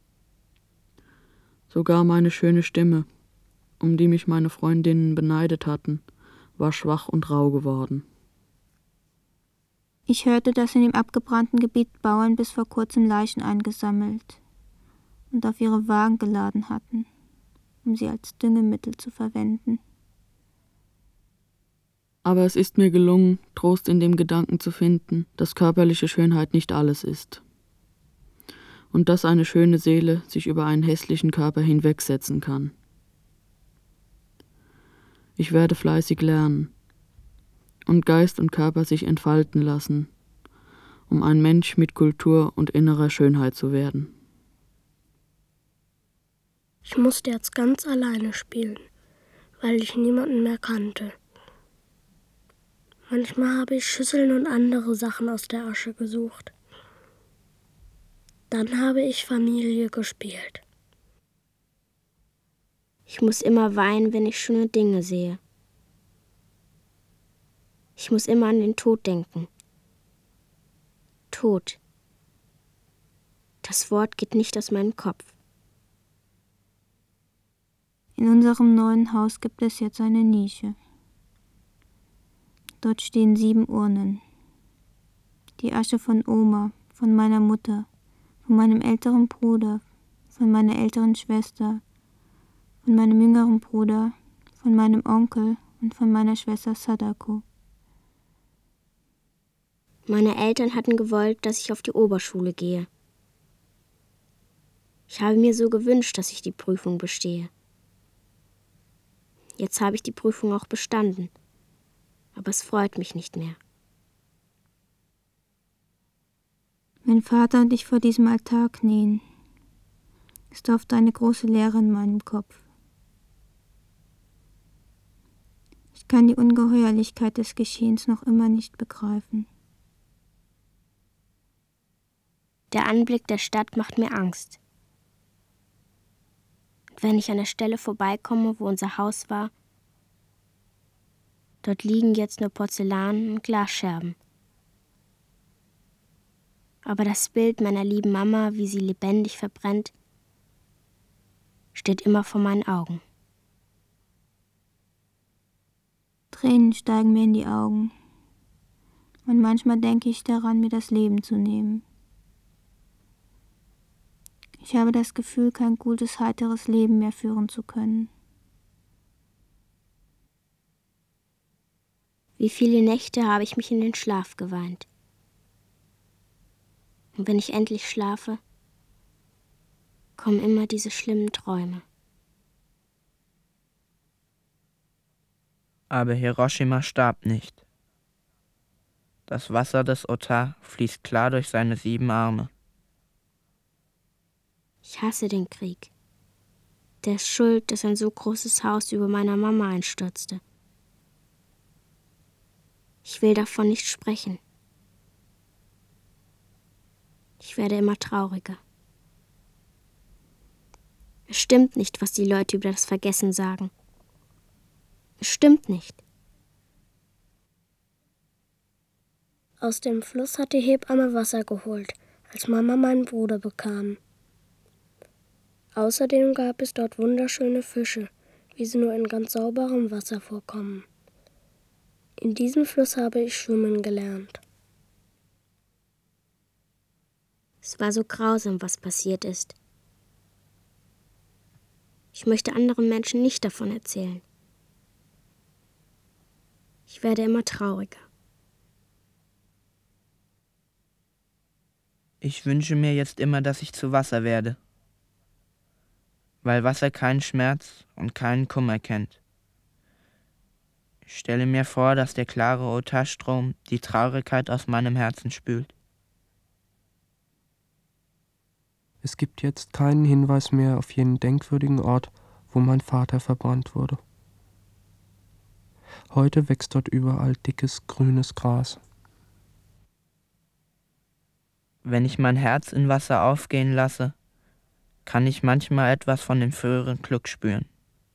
Sogar meine schöne Stimme, um die mich meine Freundinnen beneidet hatten, war schwach und rau geworden. Ich hörte, dass in dem abgebrannten Gebiet Bauern bis vor kurzem Leichen eingesammelt und auf ihre Wagen geladen hatten, um sie als Düngemittel zu verwenden. Aber es ist mir gelungen, Trost in dem Gedanken zu finden, dass körperliche Schönheit nicht alles ist. Und dass eine schöne Seele sich über einen hässlichen Körper hinwegsetzen kann. Ich werde fleißig lernen und Geist und Körper sich entfalten lassen, um ein Mensch mit Kultur und innerer Schönheit zu werden. Ich musste jetzt ganz alleine spielen, weil ich niemanden mehr kannte. Manchmal habe ich Schüsseln und andere Sachen aus der Asche gesucht. Dann habe ich Familie gespielt. Ich muss immer weinen, wenn ich schöne Dinge sehe. Ich muss immer an den Tod denken. Tod. Das Wort geht nicht aus meinem Kopf. In unserem neuen Haus gibt es jetzt eine Nische. Dort stehen 7 Urnen. Die Asche von Oma, von meiner Mutter, von meinem älteren Bruder, von meiner älteren Schwester, von meinem jüngeren Bruder, von meinem Onkel und von meiner Schwester Sadako. Meine Eltern hatten gewollt, dass ich auf die Oberschule gehe. Ich habe mir so gewünscht, dass ich die Prüfung bestehe. Jetzt habe ich die Prüfung auch bestanden, aber es freut mich nicht mehr. Wenn Vater und ich vor diesem Altar knien, ist oft eine große Leere in meinem Kopf. Ich kann die Ungeheuerlichkeit des Geschehens noch immer nicht begreifen. Der Anblick der Stadt macht mir Angst. Und wenn ich an der Stelle vorbeikomme, wo unser Haus war, dort liegen jetzt nur Porzellan- und Glasscherben. Aber das Bild meiner lieben Mama, wie sie lebendig verbrennt, steht immer vor meinen Augen. Tränen steigen mir in die Augen. Und manchmal denke ich daran, mir das Leben zu nehmen. Ich habe das Gefühl, kein gutes, heiteres Leben mehr führen zu können. Wie viele Nächte habe ich mich in den Schlaf geweint. Und wenn ich endlich schlafe, kommen immer diese schlimmen Träume. Aber Hiroshima starb nicht. Das Wasser des Ota fließt klar durch seine 7 Arme. Ich hasse den Krieg. Der ist schuld, dass ein so großes Haus über meiner Mama einstürzte. Ich will davon nicht sprechen. Ich werde immer trauriger. Es stimmt nicht, was die Leute über das Vergessen sagen. Es stimmt nicht. Aus dem Fluss hat die Hebamme Wasser geholt, als Mama meinen Bruder bekam. Außerdem gab es dort wunderschöne Fische, wie sie nur in ganz sauberem Wasser vorkommen. In diesem Fluss habe ich schwimmen gelernt. Es war so grausam, was passiert ist. Ich möchte anderen Menschen nicht davon erzählen. Ich werde immer trauriger. Ich wünsche mir jetzt immer, dass ich zu Wasser werde. Weil Wasser keinen Schmerz und keinen Kummer kennt. Ich stelle mir vor, dass der klare Otarstrom die Traurigkeit aus meinem Herzen spült. Es gibt jetzt keinen Hinweis mehr auf jenen denkwürdigen Ort, wo mein Vater verbrannt wurde. Heute wächst dort überall dickes, grünes Gras. Wenn ich mein Herz in Wasser aufgehen lasse, kann ich manchmal etwas von dem früheren Glück spüren.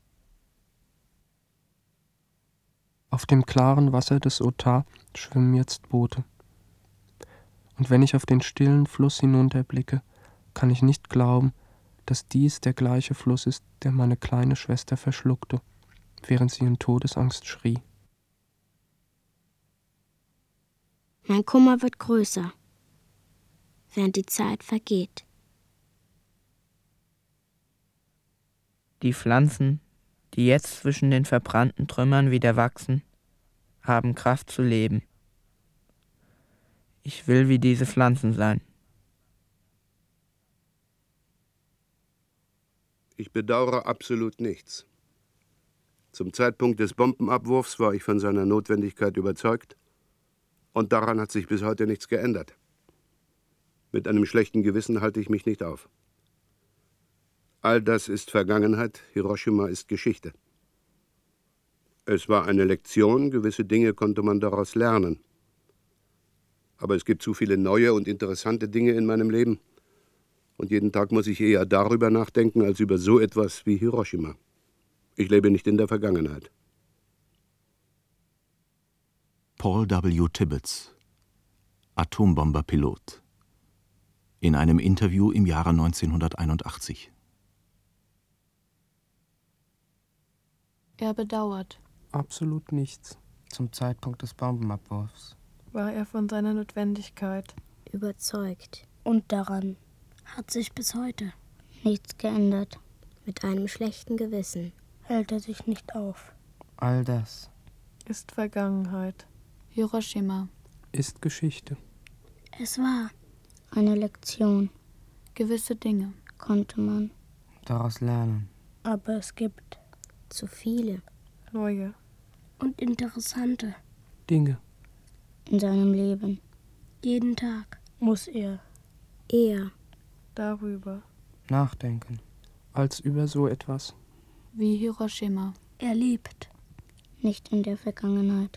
Auf dem klaren Wasser des Otar schwimmen jetzt Boote. Und wenn ich auf den stillen Fluss hinunterblicke, kann ich nicht glauben, dass dies der gleiche Fluss ist, der meine kleine Schwester verschluckte, während sie in Todesangst schrie. Mein Kummer wird größer, während die Zeit vergeht. Die Pflanzen, die jetzt zwischen den verbrannten Trümmern wieder wachsen, haben Kraft zu leben. Ich will wie diese Pflanzen sein. Ich bedauere absolut nichts. Zum Zeitpunkt des Bombenabwurfs war ich von seiner Notwendigkeit überzeugt und daran hat sich bis heute nichts geändert. Mit einem schlechten Gewissen halte ich mich nicht auf. All das ist Vergangenheit, Hiroshima ist Geschichte. Es war eine Lektion, gewisse Dinge konnte man daraus lernen. Aber es gibt zu viele neue und interessante Dinge in meinem Leben. Und jeden Tag muss ich eher darüber nachdenken, als über so etwas wie Hiroshima. Ich lebe nicht in der Vergangenheit. Paul W. Tibbets, Atombomberpilot. In einem Interview im Jahre 1981. Er bedauert. Absolut nichts. Zum Zeitpunkt des Bombenabwurfs war er von seiner Notwendigkeit überzeugt. Und daran hat sich bis heute Nichts geändert. Mit einem schlechten Gewissen hält er sich nicht auf. All das ist Vergangenheit. Hiroshima ist Geschichte. Es war eine Lektion. Gewisse Dinge konnte man daraus lernen. Aber es gibt zu viele neue und interessante Dinge in seinem Leben. Jeden Tag muss er darüber nachdenken, als über so etwas wie Hiroshima. Er lebt nicht in der Vergangenheit.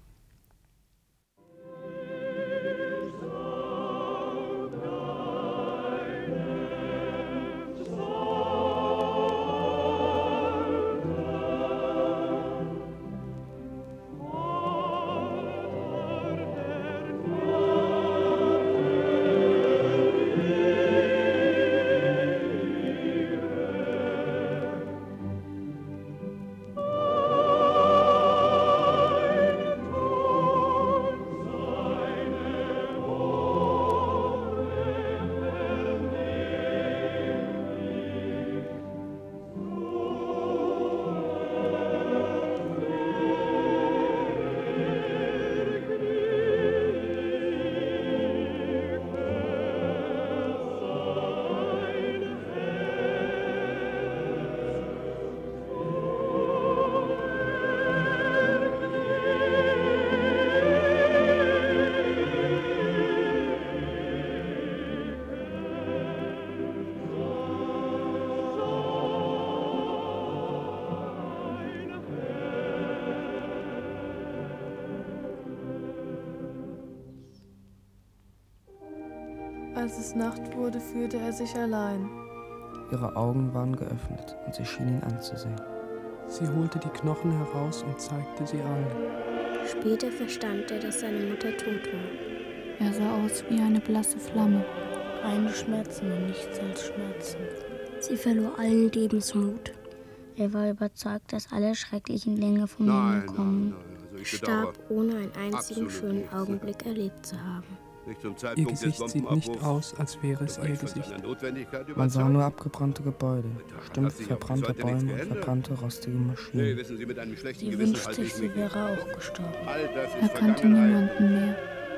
Als es Nacht wurde, fühlte er sich allein. Ihre Augen waren geöffnet und sie schien ihn anzusehen. Sie holte die Knochen heraus und zeigte sie allen. Später verstand er, dass seine Mutter tot war. Er sah aus wie eine blasse Flamme. Reine Schmerzen und nichts als Schmerzen. Sie verlor allen Lebensmut. Er war überzeugt, dass alle schrecklichen Dinge vom Himmel kommen. Starb, ohne einen einzigen schönen Augenblick erlebt zu haben. Ihr Gesicht sieht nicht aus, als wäre es ihr Gesicht. Man sah nur abgebrannte Gebäude, Stümpfe verbrannte Bäume und verbrannte, rostige Maschinen. Sie wünscht sich, sie wäre auch gestorben. Er kannte niemanden mehr.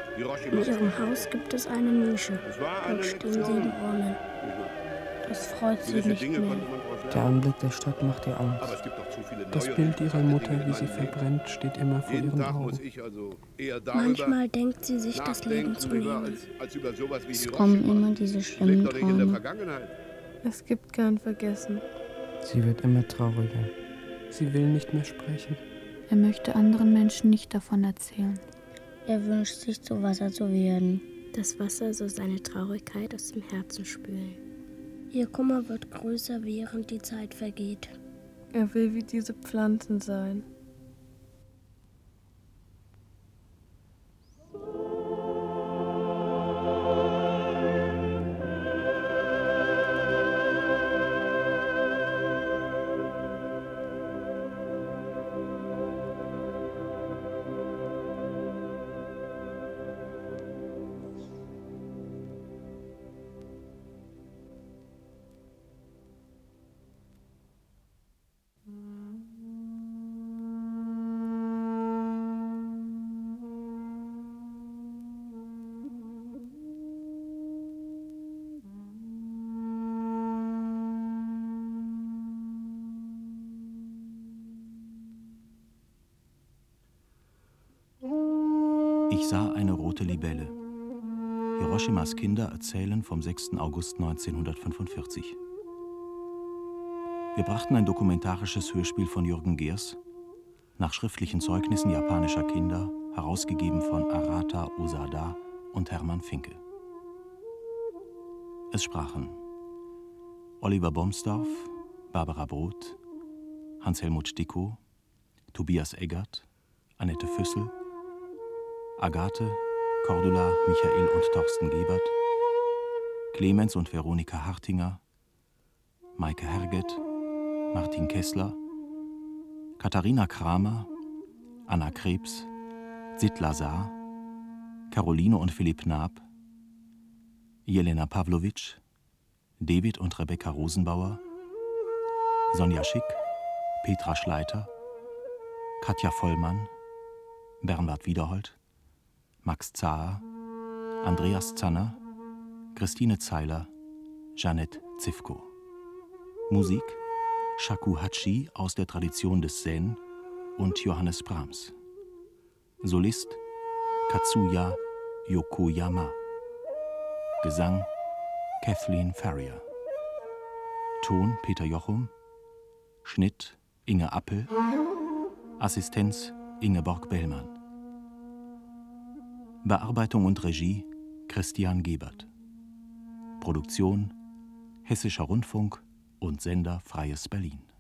In ihrem Haus gibt es eine Nische. Dort stehen 7 Urnen. Das freut sie nicht mehr. Der Anblick der Stadt macht ihr Angst. Aber es gibt doch zu viele neue Das Bild ihrer Mutter, wie sie verbrennt, steht immer vor ihren Augen. Manchmal denkt sie sich das Leben zu nehmen. Es kommen immer diese schlimmen Träume. Es gibt kein Vergessen. Sie wird immer trauriger. Sie will nicht mehr sprechen. Er möchte anderen Menschen nicht davon erzählen. Er wünscht sich, zu Wasser zu werden. Das Wasser soll seine Traurigkeit aus dem Herzen spülen. Ihr Kummer wird größer, während die Zeit vergeht. Er will wie diese Pflanzen sein. Ich sah eine rote Libelle. Hiroshimas Kinder erzählen vom 6. August 1945. Wir brachten ein dokumentarisches Hörspiel von Jürgen Gehrs, nach schriftlichen Zeugnissen japanischer Kinder, herausgegeben von Arata Osada und Hermann Finke. Es sprachen Oliver Bomsdorf, Barbara Brot, Hans-Helmut Stickow, Tobias Eggert, Annette Füssel, Agathe, Cordula, Michael und Thorsten Gebert, Clemens und Veronika Hartinger, Maike Herget, Martin Kessler, Katharina Kramer, Anna Krebs, Sid Lazar, Caroline und Philipp Naab, Jelena Pawlowitsch, David und Rebecca Rosenbauer, Sonja Schick, Petra Schleiter, Katja Vollmann, Bernhard Wiederhold, Max Zaher, Andreas Zanner, Christine Zeiler, Jeanette Zivko. Musik Shakuhachi aus der Tradition des Zen und Johannes Brahms. Solist Katsuya Yokoyama. Gesang Kathleen Farrier. Ton Peter Jochum. Schnitt Inge Appel. Assistenz Ingeborg Bellmann. Bearbeitung und Regie Christian Gebert. Produktion Hessischer Rundfunk und Sender Freies Berlin.